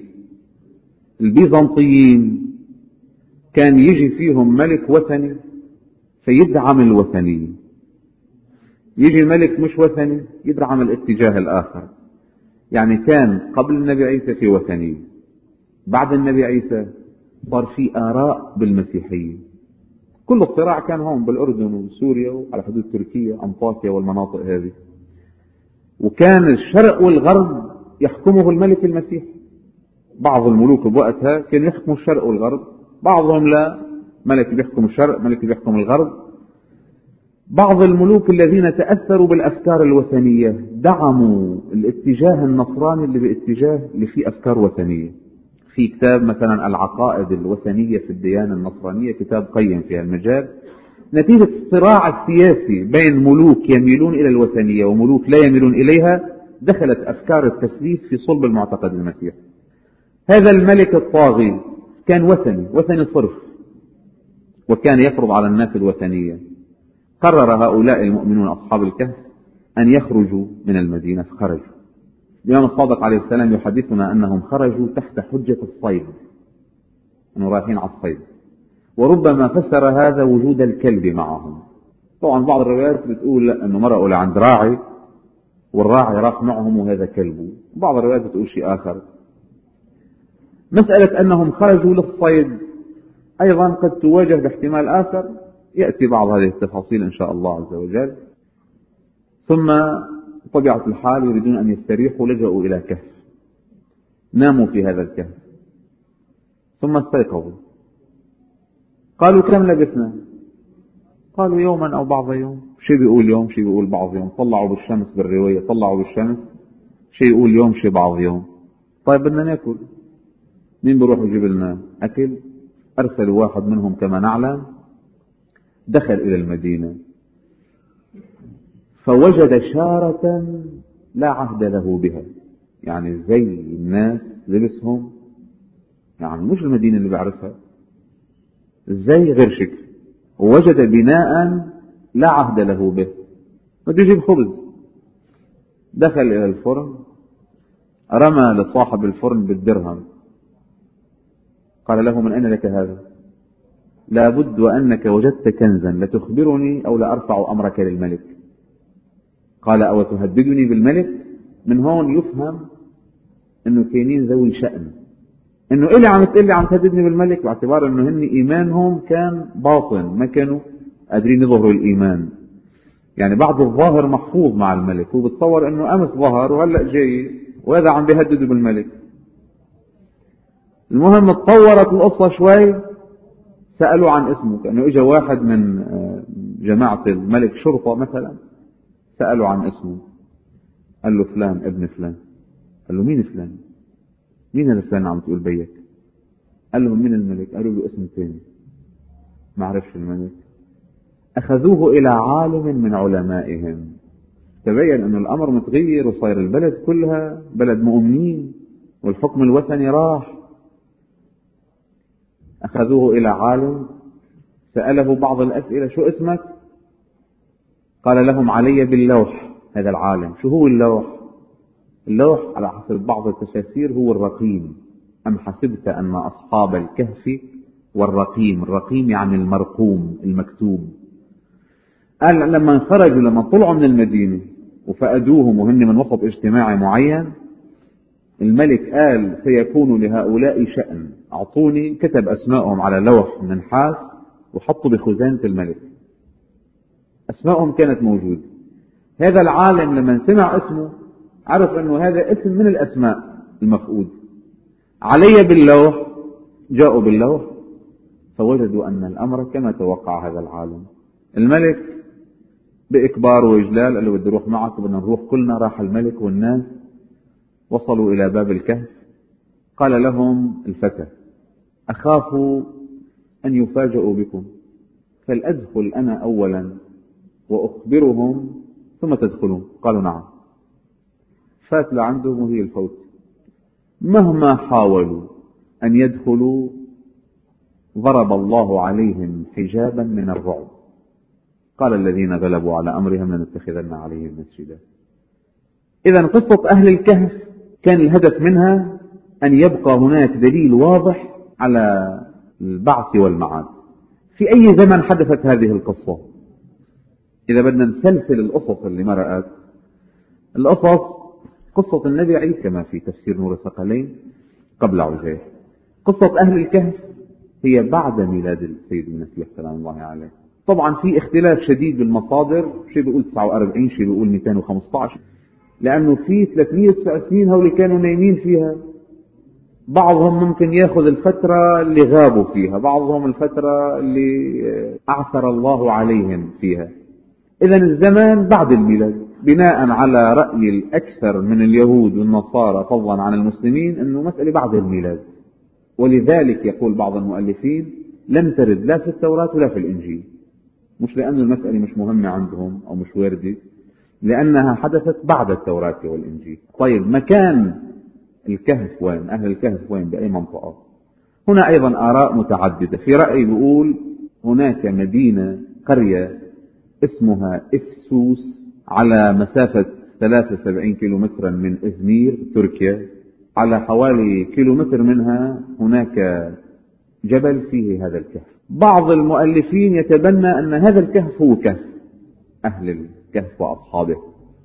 Speaker 1: البيزنطيين كان يجي فيهم ملك وثني فيدعم الوثنية، يجي ملك مش وثني يدعم الاتجاه الآخر. يعني كان قبل النبي عيسى في وثنية، بعد النبي عيسى صار في آراء بالمسيحية. كل الصراع كان هون بالأردن وسوريا وعلى حدود تركيا، أنطاكيا والمناطق هذه، وكان الشرق والغرب يحكمه الملك المسيحي. بعض الملوك بوقتها كانوا يحكموا الشرق والغرب، بعضهم لا، ملك بيحكم الشرق ملك بيحكم الغرب. بعض الملوك الذين تأثروا بالأفكار الوثنية دعموا الاتجاه النصراني اللي باتجاه اللي فيه أفكار وثنية. في كتاب مثلا العقائد الوثنية في الديانة النصرانية، كتاب قيم في المجال، نتيجة الصراع السياسي بين ملوك يميلون إلى الوثنية وملوك لا يميلون إليها، دخلت أفكار التثليث في صلب المعتقد المسيحي. هذا الملك الطاغي كان وثني وثني صرف، وكان يفرض على الناس الوثنية. قرر هؤلاء المؤمنون أصحاب الكهف أن يخرجوا من المدينة، فخرجوا. الإمام الصادق عليه السلام يحدثنا أنهم خرجوا تحت حجة الصيد، أنهم رايحين على الصيد، وربما فسر هذا وجود الكلب معهم. طبعا بعض الروايات بتقول لا، أنه مرقوا لعند راعي والراعي راح معهم وهذا كلبه، بعض الروايات بتقول شيء آخر. مسألة أنهم خرجوا للصيد أيضا قد تواجه باحتمال آخر، يأتي بعض هذه التفاصيل إن شاء الله عز وجل. ثم طبيعة الحال يريدون أن يستريحوا، لجأوا إلى كهف، ناموا في هذا الكهف، ثم استيقظوا. قالوا كم لبثنا؟ قالوا يوما أو بعض يوم. شيء بيقول يوم، شيء بيقول بعض يوم. طلعوا بالشمس، بالرواية طلعوا بالشمس، شيء يقول يوم شيء بعض يوم. طيب بدنا ناكل، مين بيروح يجيب لنا أكل؟ أرسلوا واحد منهم كما نعلم، دخل إلى المدينة فوجد شارة لا عهد له بها، يعني زي الناس لبسهم، يعني مش المدينة اللي بعرفها، زي غير شكل. ووجد بناء لا عهد له به، بده يجيب خبز. دخل إلى الفرن، رمى لصاحب الفرن بالدرهم، قال له من أين لك هذا؟ لابد وأنك وجدت كنزا لتخبرني أو لأرفع أمرك للملك. قال أو تهددني بالملك؟ من هون يفهم أنه كينين ذوي شأن، أنه إلي عم تقلي عم تهددني بالملك، باعتبار أنه هن إيمانهم كان باطن، ما كانوا قادرين يظهروا الإيمان. يعني بعض الظاهر محفوظ مع الملك، هو بتصور أنه أمس ظهر وهلأ جاي وهذا عم بيهدده بالملك. المهم تطورت القصة شوي، سألوا عن اسمه، كأنه إجا واحد من جماعة الملك شرطة مثلا، سألوا عن اسمه، قال له فلان ابن فلان. قال له مين فلان؟ مين هذا فلان عم تقول بيك؟ قال لهم من الملك. قالوا له اسم ثاني، ما عرفش الملك. أخذوه إلى عالم من علمائهم، تبين أن الأمر متغير وصاير البلد كلها بلد مؤمنين والحكم الوثني راح. أخذوه إلى عالم، سأله بعض الأسئلة، شو اسمك؟ قال لهم علي باللوح. هذا العالم شو هو اللوح؟ اللوح على حسب بعض التفاسير هو الرقيم. أم حسبت أن أصحاب الكهف والرقيم، الرقيم يعني المرقوم المكتوب. قال لما خرجوا، لما طلعوا من المدينة وفقدوهم وهن من وسط اجتماعي معين، الملك قال سيكون لهؤلاء شأن، أعطوني. كتب أسمائهم على لوح من نحاس وحطوا بخزانة الملك، أسمائهم كانت موجودة. هذا العالم لما سمع اسمه عرف أنه هذا اسم من الأسماء المفقود. علي باللوح، جاءوا باللوح فوجدوا أن الأمر كما توقع هذا العالم. الملك بإكبار وإجلال قال له بدي أروح معك، بدنا نروح كلنا. راح الملك والناس، وصلوا إلى باب الكهف. قال لهم الفتى أخاف أن يفاجئوا بكم، فلأدخل أنا أولا وأخبرهم ثم تدخلون. قالوا نعم. فات لعندهم وهي الفوت. مهما حاولوا أن يدخلوا ضرب الله عليهم حجابا من الرعب. قال الذين غلبوا على أمرهم لنتخذن عليهم مسجدا. إذن قصة أهل الكهف كان الهدف منها أن يبقى هناك دليل واضح على البعث والمعاد. في أي زمن حدثت هذه القصة؟ إذا بدنا نسلسل القصص اللي مرأت، القصص قصة النبي عيسى كما في تفسير نور الثقلين قبل عزير. قصة أهل الكهف هي بعد ميلاد السيد المسيح سلام الله عليه. طبعا في اختلاف شديد بالمصادر، شيء بيقول تسعة وأربعين، شيء بيقول مئتين وخمسة عشر، لأنه في ثلاثمئة وتسع سنين هؤلاء كانوا نايمين فيها. بعضهم ممكن ياخذ الفترة اللي غابوا فيها، بعضهم الفترة اللي أعثر الله عليهم فيها. إذن الزمان بعد الميلاد، بناء على رأي الأكثر من اليهود والنصارى فضلا عن المسلمين أنه مسألة بعد الميلاد. ولذلك يقول بعض المؤلفين لم ترد لا في التوراة ولا في الإنجيل، مش لأن المسألة مش مهمة عندهم أو مش واردة، لأنها حدثت بعد التوراة والإنجيل. طيب مكان الكهف وين؟ أهل الكهف وين؟ بأي منطقة؟ هنا أيضا آراء متعددة. في رأي بيقول هناك مدينة قرية اسمها إفسوس على مسافة ثلاثة وسبعين كيلومترا من إزمير تركيا، على حوالي كيلومتر منها هناك جبل فيه هذا الكهف. بعض المؤلفين يتبنى أن هذا الكهف هو كهف أهل الكهف وأصحابه،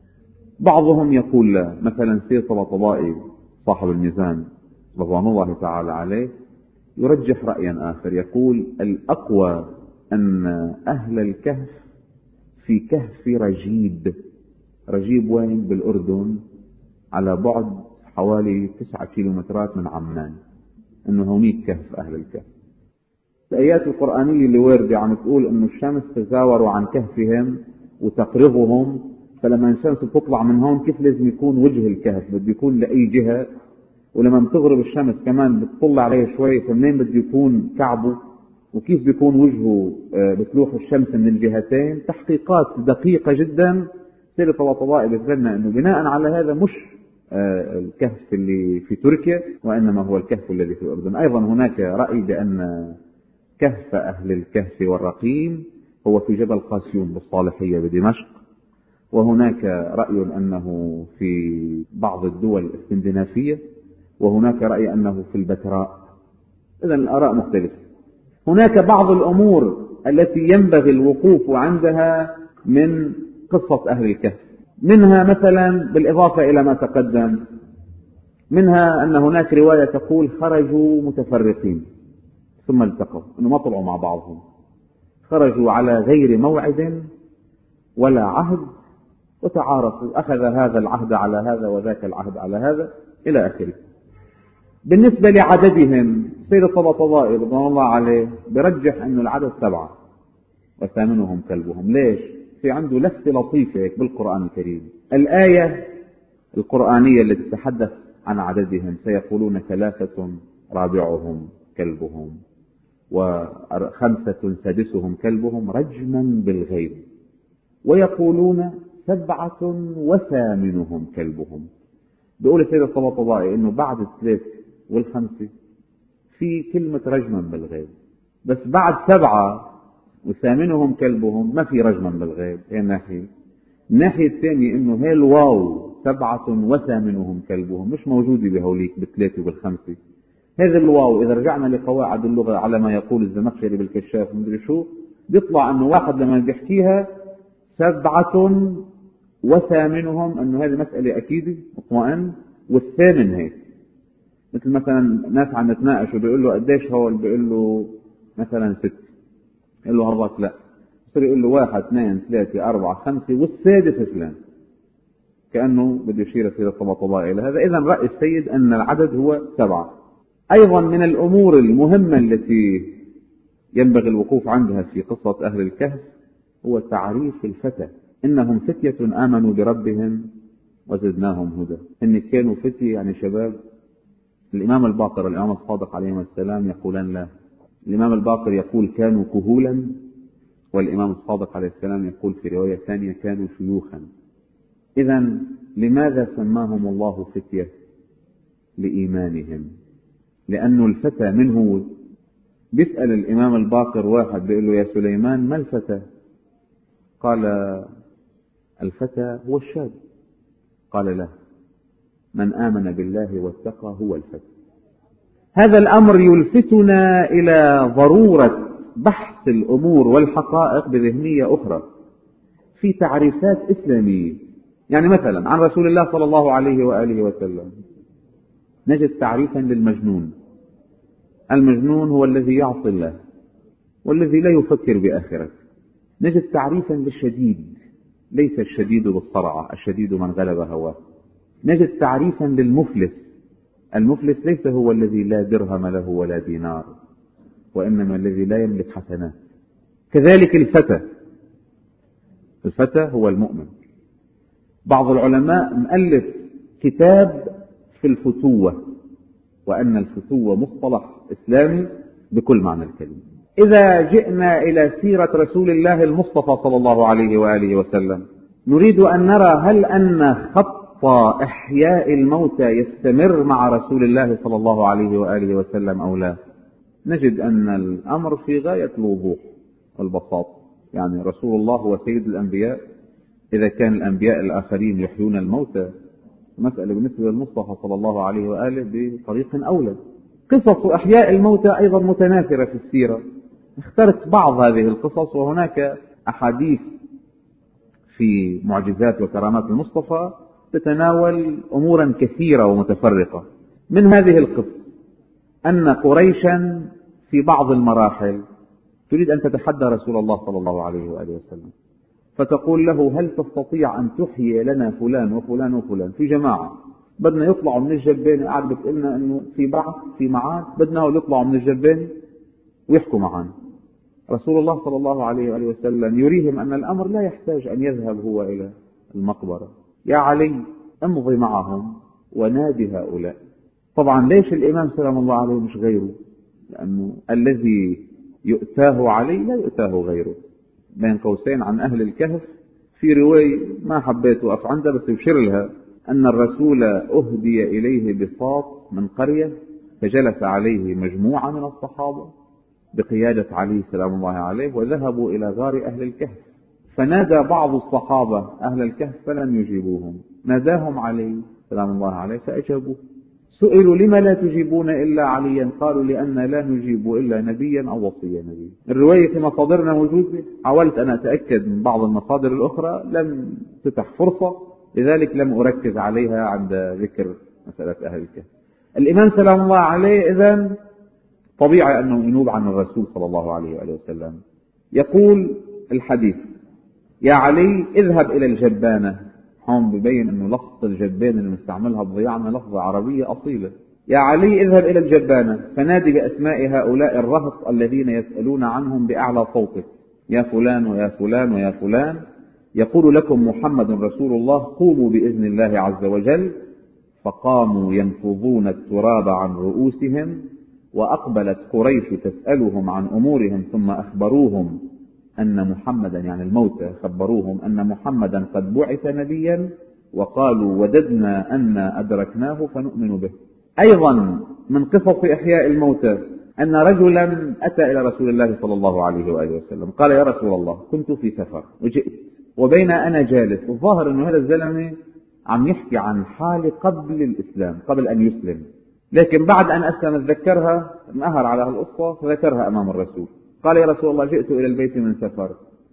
Speaker 1: بعضهم يقول لا. مثلا سيد طباطبائي صاحب الميزان رضوان الله تعالى عليه يرجح رأيا آخر، يقول الأقوى أن أهل الكهف في كهف رجيب. رجيب وين؟ بالأردن، على بعد حوالي تسعة كيلومترات من عمان، أنه هونيك كهف أهل الكهف. الآيات القرآنية اللي واردة عم تقول أنه الشمس تزاوروا عن كهفهم وتقرضهم، فلما الشمس تطلع من هون كيف لازم يكون وجه الكهف؟ بده يكون لأي جهة، ولما بتغرب الشمس كمان بتطلع عليه شوي، فمنين بده يكون كعبه، وكيف بيكون وجهه بتلوح الشمس من الجهتين. تحقيقات دقيقة جدا. سيد طباطبائي بيتبنى أنه بناء على هذا مش الكهف اللي في تركيا، وإنما هو الكهف الذي في الأردن. أيضا هناك رأي بأن كهف أهل الكهف والرقيم هو في جبل قاسيون بالصالحية بدمشق، وهناك رأي أنه في بعض الدول الاسكندنافية، وهناك رأي أنه في البتراء. إذن الآراء مختلفة. هناك بعض الأمور التي ينبغي الوقوف عندها من قصة أهل الكهف، منها مثلا بالإضافة إلى ما تقدم، منها أن هناك رواية تقول خرجوا متفرقين ثم التقوا، أنه ما طلعوا مع بعضهم، خرجوا على غير موعد ولا عهد وتعارفوا، أخذ هذا العهد على هذا وذاك العهد على هذا إلى آخره. بالنسبة لعددهم سيد الطباطبائي رضوان الله عليه برجح أن العدد سبعة وثامنهم كلبهم. ليش؟ في عنده لفتة لطيفة بالقرآن الكريم. الآية القرآنية التي تتحدث عن عددهم سيقولون ثلاثة رابعهم كلبهم وخمسة سادسهم كلبهم رجما بالغيب، ويقولون سبعة وثامنهم كلبهم. بيقول السيد الطباطبائي انه بعد الثلاث والخمسة في كلمة رجما بالغيب، بس بعد سبعة وثامنهم كلبهم ما في رجما بالغيب. هي الناحية الناحية الثانية انه هي الواو سبعة وثامنهم كلبهم مش موجودة بهوليك بالثلاثة وبالخمسة. هذا الواو إذا رجعنا لقواعد اللغة على ما يقول الزمخشري بالكشاف مدري شو، بيطلع أنه واحد لما بيحكيها سبعة وثامنهم أنه هذه مسألة أكيدة مطمئن، والثامن هيك. مثل مثلا ناس عم يتناقشوا بيقول له قديش هول، بيقول له مثلا ست، يقول له هربك لا، بصير يقول له واحد اثنين ثلاثة أربعة خمسة والسادس فلان، كأنه بده يشير السيد الطباطبائي إلى هذا. إذا رأي السيد أن العدد هو سبعة. أيضا من الأمور المهمة التي ينبغي الوقوف عندها في قصة أهل الكهف هو تعريف الفتى. إنهم فتية آمنوا بربهم وزدناهم هدى. إن كانوا فتية يعني شباب. الإمام الباقر الإمام الصادق عليه السلام يقولان لا. الإمام الباقر يقول كانوا كهولا، والإمام الصادق عليه السلام يقول في رواية ثانية كانوا شيوخا. إذا لماذا سماهم الله فتية؟ لإيمانهم. لأنه الفتى من هو؟ بيسأل الإمام الباقر واحد بيقول له يا سليمان ما الفتى؟ قال الفتى هو الشاب. قال لا، من آمن بالله واتقى هو الفتى. هذا الأمر يلفتنا إلى ضرورة بحث الأمور والحقائق بذهنية أخرى في تعريفات إسلامية. يعني مثلا عن رسول الله صلى الله عليه وآله وسلم نجد تعريفا للمجنون. المجنون هو الذي يعصي الله والذي لا يفكر بآخرته. نجد تعريفا للشديد، ليس الشديد بالصرعة، الشديد من غلب هواه. نجد تعريفا للمفلس، المفلس ليس هو الذي لا درهم له ولا دينار، وإنما الذي لا يملك حسنات. كذلك الفتى، الفتى هو المؤمن. بعض العلماء مؤلف كتاب في الفتوة، وأن الفتوة مصطلح إسلامي بكل معنى الكلمة. إذا جئنا إلى سيرة رسول الله المصطفى صلى الله عليه وآله وسلم، نريد أن نرى هل أن خط إحياء الموتى يستمر مع رسول الله صلى الله عليه وآله وسلم أو لا. نجد أن الأمر في غاية الوضوح والبساطة. يعني رسول الله هو سيد الأنبياء، إذا كان الأنبياء الآخرين يحيون الموتى، مسألة بالنسبة للمصطفى صلى الله عليه وآله بطريق أولى. قصص إحياء الموتى أيضا متناثرة في السيرة. اخترت بعض هذه القصص، وهناك أحاديث في معجزات وكرامات المصطفى تتناول أمورا كثيرة ومتفرقة. من هذه القصص أن قريشا في بعض المراحل تريد أن تتحدى رسول الله صلى الله عليه وآله وسلم، فتقول له: هل تستطيع أن تحيي لنا فلان وفلان وفلان في جماعة؟ بدنا يطلعوا من الجبين. قاعد بتقلنا أنه في بعث في معاد، بدنا يطلعوا من الجبين ويحكوا معنا. رسول الله صلى الله عليه وآله وسلم يريهم أن الأمر لا يحتاج أن يذهب هو إلى المقبرة. يا علي، امضي معهم ونادي هؤلاء. طبعا ليش الإمام سلام الله عليه مش غيره؟ لأنه الذي يؤتاه علي لا يؤتاه غيره. بين قوسين عن أهل الكهف في رواية ما حبيت وقف عندها، بس يشير لها أن الرسول أهدي إليه بساط من قرية، فجلس عليه مجموعة من الصحابة بقيادة علي سلام الله عليه، وذهبوا إلى غار أهل الكهف، فنادى بعض الصحابة أهل الكهف فلم يجيبوهم، ناداهم علي سلام الله عليه فأجابوه. سئلوا: لما لا تجيبون إلا عليا؟ قالوا: لأن لا نجيب إلا نبيا أو وصي نبي. الرواية في مصادرنا موجودة، حاولت أن أتأكد من بعض المصادر الأخرى، لم تتح فرصة، لذلك لم أركز عليها عند ذكر مسألة أهل الكهف. الإمام سلام الله عليه إذن طبيعي أنه ينوب عن الرسول صلى الله عليه وآله وسلم. يقول الحديث: يا علي اذهب إلى الجبانة. هون ببين أنه لفظ الجبانة اللي مستعملها بضياعنا لفظة عربية أصيلة. يا علي اذهب إلى الجبانة فنادي بأسماء هؤلاء الرهط الذين يسألون عنهم بأعلى صوتك: يا فلان ويا فلان ويا فلان، يقول لكم محمد رسول الله، قوموا بإذن الله عز وجل. فقاموا ينفضون التراب عن رؤوسهم، وأقبلت قريش تسألهم عن أمورهم، ثم أخبروهم أن محمدا، يعني الموتى، خبروهم أن محمدا قد بعث نبيا، وقالوا: وددنا أن أدركناه فنؤمن به. أيضا من قصص إحياء الموتى أن رجلا أتى إلى رسول الله صلى الله عليه وآله وسلم قال: يا رسول الله، كنت في سفر وجئت، وبين أنا جالس، الظاهر أن هذا الزلمة عم يحكي عن حالة قبل الإسلام، قبل أن يسلم، لكن بعد أن أسلم ذكرها، انقهر على هالقصة فذكرها أمام الرسول. قال: يا رسول الله، جئت إلى البيت من سفر،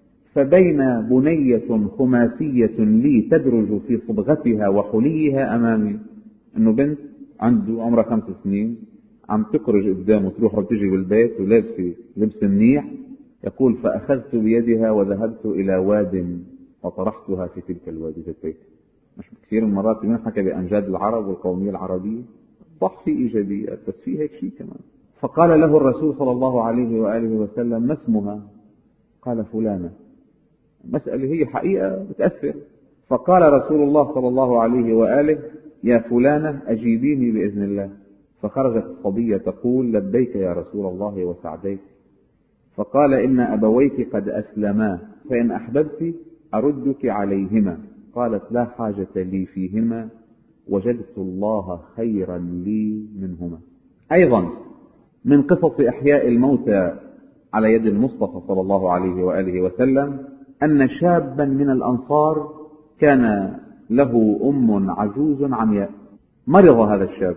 Speaker 1: فبين بنية خماسية لي تدرج في صبغتها وحليها أمامي. إنه بنت عنده عمرها خمس سنين عم تقرج قدامه، تروح وتجي بالبيت ولابسة لبس منيح. يقول: فأخذت بيدها وذهبت إلى واد وطرحتها في تلك الوادي زكيت. مش كثير من مرات بنحكي بأمجاد العرب والقومية العربية، صح في إيجابيات بس في هيك شيء كمان. فقال له الرسول صلى الله عليه وآله وسلم: ما اسمها؟ قال: فلانة. مسألة هي حقيقة بتأثر. فقال رسول الله صلى الله عليه وآله: يا فلانة، أجيبيني بإذن الله. فخرجت الصبية تقول: لبيك يا رسول الله وسعديك. فقال: إن أبويك قد أسلما، فإن أحببت أردك عليهما. قالت: لا حاجة لي فيهما، وجدت الله خيرا لي منهما. أيضا من قصص إحياء الموتى على يد المصطفى صلى الله عليه وآله وسلم أن شابا من الأنصار كان له أم عجوز عمياء. مرض هذا الشاب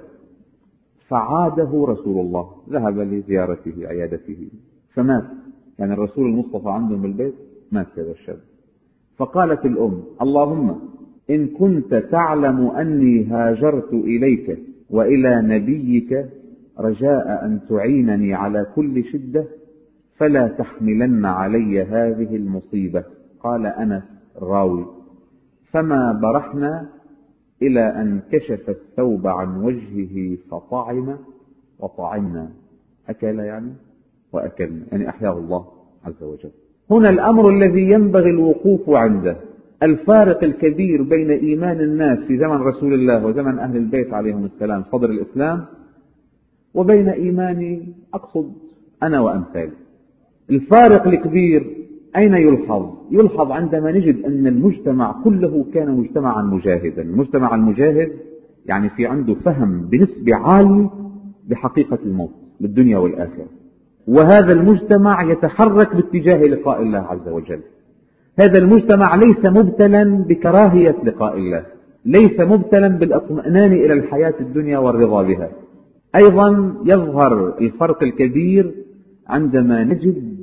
Speaker 1: فعاده رسول الله، ذهب لزيارته عيادته فمات. يعني الرسول المصطفى عندهم بالبيت مات هذا الشاب. فقالت الأم: اللهم إن كنت تعلم أني هاجرت إليك وإلى نبيك رجاء أن تعينني على كل شدة، فلا تحملن علي هذه المصيبة. قال أنس الراوي: فما برحنا إلى أن كشف الثوب عن وجهه فطعم وطعمنا، أكل يعني وأكلنا، يعني أحياه الله عز وجل. هنا الأمر الذي ينبغي الوقوف عنده، الفارق الكبير بين إيمان الناس في زمن رسول الله وزمن أهل البيت عليهم السلام صدر الإسلام، وبين إيماني أقصد أنا وأمثالي. الفارق الكبير أين يلحظ؟ يلحظ عندما نجد أن المجتمع كله كان مجتمعا مجاهدا. المجتمع المجاهد يعني في عنده فهم بنسبة عالية بحقيقة الموت للدنيا والآخرة، وهذا المجتمع يتحرك باتجاه لقاء الله عز وجل. هذا المجتمع ليس مبتلا بكراهية لقاء الله، ليس مبتلا بالاطمئنان إلى الحياة الدنيا والرضا بها. أيضا يظهر الفرق الكبير عندما نجد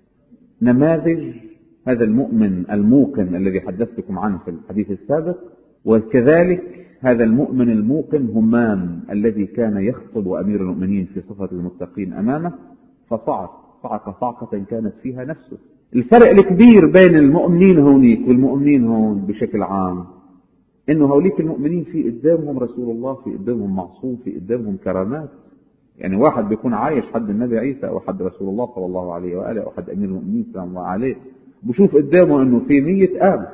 Speaker 1: نماذج هذا المؤمن الموقن الذي حدثتكم عنه في الحديث السابق، وكذلك هذا المؤمن الموقن همام الذي كان يخطب أمير المؤمنين في صفة المتقين أمامه فصعق صعق صعقة كانت فيها نفسه. الفرق الكبير بين المؤمنين هونيك والمؤمنين هون بشكل عام إنه هوليك المؤمنين في قدامهم رسول الله، في قدامهم معصوم، في قدامهم كرامات. يعني واحد بيكون عايش حد النبي عيسى أو حد رسول الله صلى الله عليه وآله أو حد أمير المؤمنين سلام الله عليه، بشوف قدامه إنه في مية آب،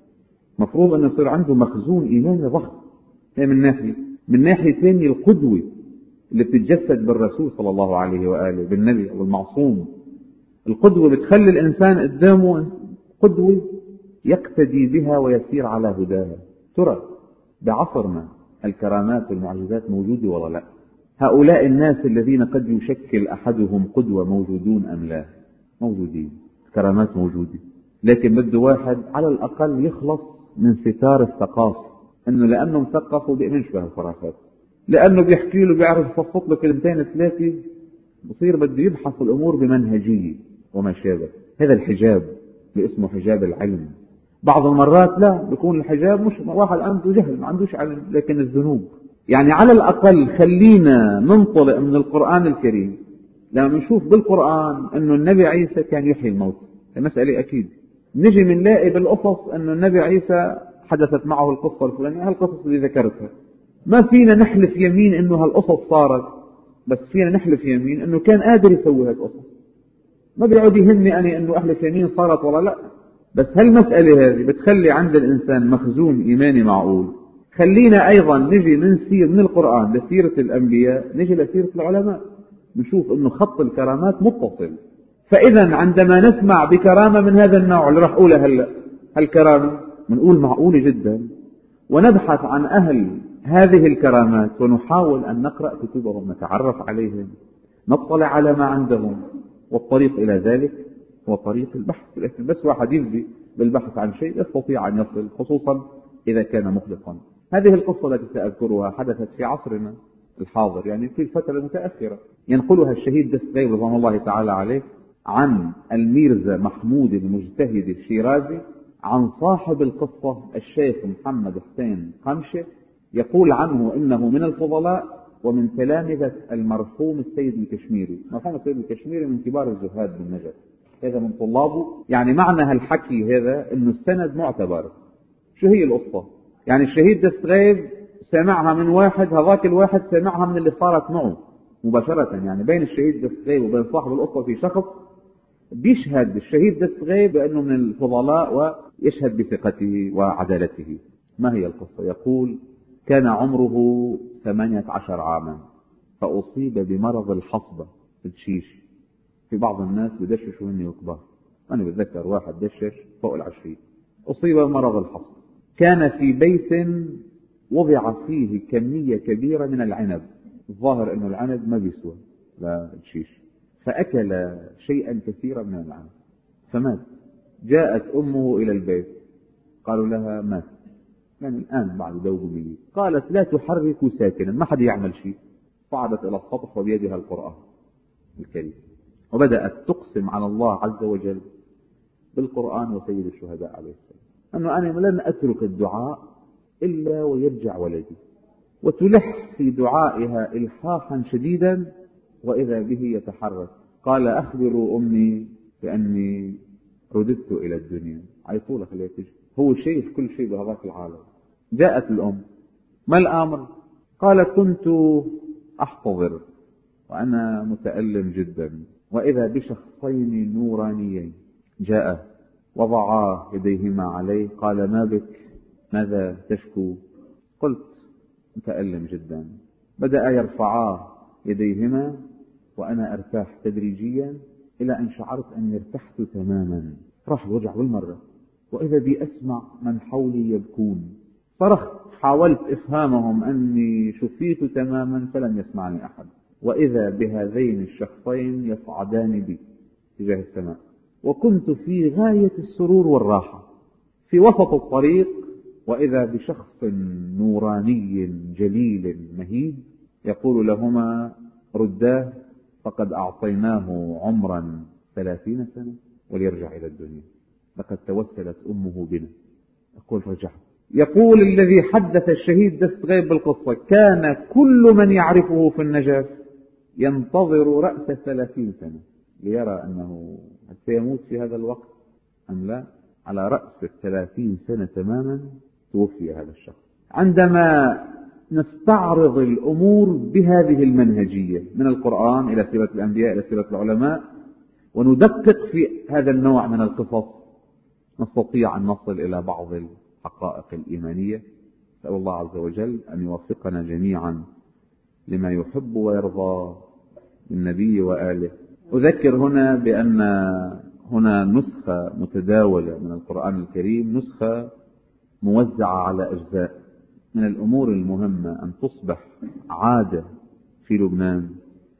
Speaker 1: مفروض أنه يصير عنده مخزون إيماني ضخم. من ناحية من ناحية ثانية القدوة اللي بتتجسد بالرسول صلى الله عليه وآله بالنبي أو المعصوم. القدوة بتخلي الإنسان قدامه قدوة يقتدي بها ويسير على هداها. ترى بعصرنا الكرامات والمعجزات موجودة ولا لا؟ هؤلاء الناس الذين قد يشكل أحدهم قدوة موجودون أم لا؟ موجودين، كرامات موجودة، لكن بده واحد على الأقل يخلص من ستار الثقافة، إنه لأنه مثقف وبيأمنش بهالخرافات، لأنه بيحكي له بيعرف يصفط له كلمتين ثلاثة، بصير بده يبحث الأمور بمنهجية وما شابه. هذا الحجاب اللي اسمه حجاب العلم. بعض المرات لا بيكون الحجاب مش واحد عنده جهل ما عندوش علم، لكن الذنوب. يعني على الأقل خلينا ننطلق من القرآن الكريم لما نشوف بالقرآن أنه النبي عيسى كان يحيي الموت، مسألة أكيد. نجي منلاقي بالقصص أنه النبي عيسى حدثت معه القصة الفلانية، هالقصص اللي ذكرتها ما فينا نحلف يمين أنه هالقصص صارت، بس فينا نحلف يمين أنه كان قادر يسوي هالقصص. ما بيعود يهمني أنا أنه أحلف يمين صارت ولا لا، بس هالمسألة هذه بتخلي عند الإنسان مخزون إيماني معقول. خلينا أيضا نجي من سير من القرآن لسيرة الأنبياء، نجي لسيرة العلماء، نشوف أنه خط الكرامات متصل. فإذا عندما نسمع بكرامة من هذا النوع اللي راح أقولها هلأ هالكرامة بنقول معقولة جدا، ونبحث عن أهل هذه الكرامات ونحاول أن نقرأ كتبهم، نتعرف عليهم، نطلع على ما عندهم، والطريق إلى ذلك هو طريق البحث. لكن بس واحد يبدي بالبحث عن شيء يستطيع أن يصل، خصوصا إذا كان مخلصا. هذه القصة التي سأذكرها حدثت في عصرنا الحاضر، يعني في الفترة المتأخرة، ينقلها الشهيد دستغيب رضوان الله تعالى عليه عن الميرزا محمود المجتهد الشيرازي عن صاحب القصة الشيخ محمد حسين قمشة، يقول عنه إنه من الفضلاء ومن تلامذة المرحوم السيد الكشميري. مرحوم السيد الكشميري من كبار الزهاد بالنجف، هذا من طلابه. يعني معنى هالحكي هذا إنه السند معتبر. شو هي القصة؟ يعني الشهيد دستغيب سمعها من واحد، هذاك الواحد سمعها من اللي صارت معه مباشرة. يعني بين الشهيد دستغيب وبين صاحب القصة في شخص بيشهد الشهيد دستغيب بأنه من الفضلاء ويشهد بثقته وعدالته. ما هي القصة؟ يقول: كان عمره ثمانية عشر عاما فأصيب بمرض الحصبة في الشيش. في بعض الناس بدششوا مني وكبار، أنا بتذكر واحد دشش فوق العشرين أصيب بمرض الحصبة. كان في بيت وضع فيه كمية كبيرة من العنب، الظاهر أنه العنب ما بيسوى للشيش، فأكل شيئا كثيرا من العنب فمات. جاءت أمه إلى البيت، قالوا لها مات، يعني الآن بعد دوب لي. قالت: لا تحركوا ساكنا، ما حد يعمل شيء. صعدت إلى السطح وبيدها القرآن الكريم، وبدأت تقسم على الله عز وجل بالقرآن وسيد الشهداء عليه السلام أنه أنا لن أترك الدعاء إلا ويرجع ولدي، وتلح في دعائها إلحاحا شديدا وإذا به يتحرك. قال: أخبروا أمي بأني رددت إلى الدنيا. عيطولة خليه تجي، هو شايف كل شيء بهذاك العالم. جاءت الأم ما الأمر؟ قال كنت أحتضر وأنا متألم جدا، وإذا بشخصين نورانيين جاء وضعا يديهما عليه، قال ما بك؟ ماذا تشكو؟ قلت متألم جدا. بدأ يرفعا يديهما وأنا أرتاح تدريجيا إلى أن شعرت أني ارتحت تماما. راح الوجع بالمرة، وإذا بي أسمع من حولي يبكون. صرخت، حاولت إفهامهم أني شفيت تماما فلم يسمعني أحد، وإذا بهذين الشخصين يصعدان بي تجاه السماء، وكنت في غاية السرور والراحة في وسط الطريق، وإذا بشخص نوراني جليل مهيب يقول لهما رداه فقد أعطيناه عمرا ثلاثين سنة وليرجع إلى الدنيا، لقد توسلت أمه بنا. أقول رجعت. يقول الذي حدث الشهيد دست غيب بالقصة، كان كل من يعرفه في النجف ينتظر رأس ثلاثين سنة ليرى أنه سيموت في هذا الوقت أم لا. على رأس الثلاثين سنة تماما توفي هذا الشخص. عندما نستعرض الأمور بهذه المنهجية من القرآن إلى سيرة الأنبياء إلى سيرة العلماء، وندقق في هذا النوع من القصص، نستطيع أن نصل إلى بعض الحقائق الإيمانية. أسأل الله عز وجل أن يوفقنا جميعا لما يحب ويرضى من نبيه وآله. أذكر هنا بأن هنا نسخة متداولة من القرآن الكريم، نسخة موزعة على أجزاء. من الأمور المهمة أن تصبح عادة في لبنان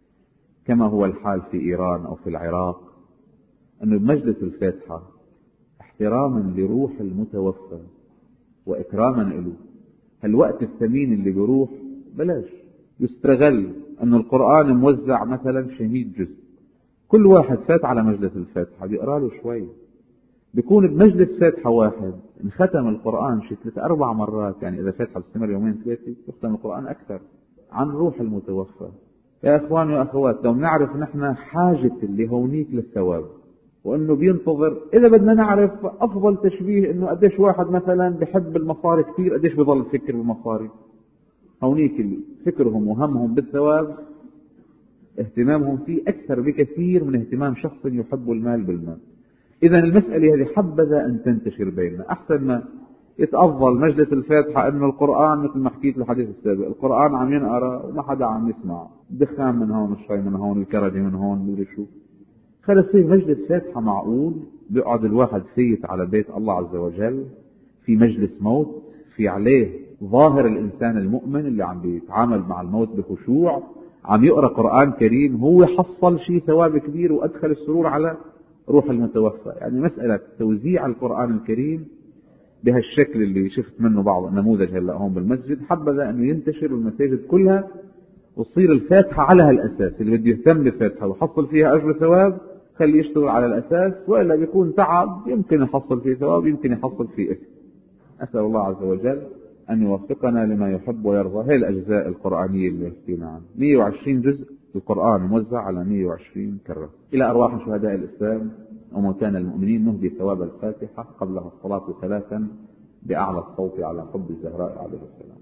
Speaker 1: كما هو الحال في إيران أو في العراق، أنه بمجلس الفاتحة احتراما لروح المتوفى وإكراما له، هالوقت الثمين اللي بيروح بلاش يستغل. أن القرآن موزع مثلا شهيد جزء، كل واحد فات على مجلس الفاتحة بيقرأ له شوي، بيكون بمجلس فاتحة واحد انختم القرآن شي ثلاث أربع مرات. يعني إذا فاتحة بتستمر يومين ثلاثة يختم القرآن أكثر عن روح المتوفى. يا إخوان يا أخوات، لو نعرف نحن حاجة اللي هونيك للثواب، وأنه بينتظر. إذا بدنا نعرف أفضل تشبيه أنه قديش واحد مثلا بحب المصاري كثير، قديش بيضل فكر بالمصاري. هونيك اللي فكرهم وهمهم بالثواب، اهتمامهم فيه أكثر بكثير من اهتمام شخص يحب المال بالمال. إذا المسألة هذه حبذا أن تنتشر بيننا. أحسن ما يتأفضل مجلس الفاتحة أنه القرآن مثل ما حكيت الحديث السابق، القرآن عم ينقرأ وما حدا عم يسمع، دخان من هون، الشاي من هون، الكردي من هون، مدري شو. خلص يصير مجلس فاتحة معقول، بيقعد الواحد فيت على بيت الله عز وجل في مجلس موت، في عليه ظاهر الإنسان المؤمن اللي عم بيتعامل مع الموت بخشوع، عم يقرأ قرآن كريم، هو حصل شيء ثواب كبير وأدخل السرور على روح المتوفى. يعني مسألة توزيع القرآن الكريم بهالشكل اللي شفت منه بعض النموذج هلا هون بالمسجد، حبذا أنه ينتشر المساجد كلها وتصير الفاتحة على هالأساس. اللي بده يهتم بالفاتحة ويحصل فيها أجر ثواب خليه يشتغل على الأساس، وإلا بيكون تعب يمكن يحصل فيه ثواب يمكن يحصل فيه إثم. أسأل الله عز وجل أن يوفقنا لما يحب ويرضى. هي الأجزاء القرآنية اللي حكينا عنها، مئة وعشرين جزء القرآن موزع على مئة وعشرين كرة. إلى أرواح شهداء الإسلام وموتانا المؤمنين نهدي ثواب الفاتحة قبلها الصلاة ثلاثا بأعلى الصوت على حب الزهراء عليه السلام.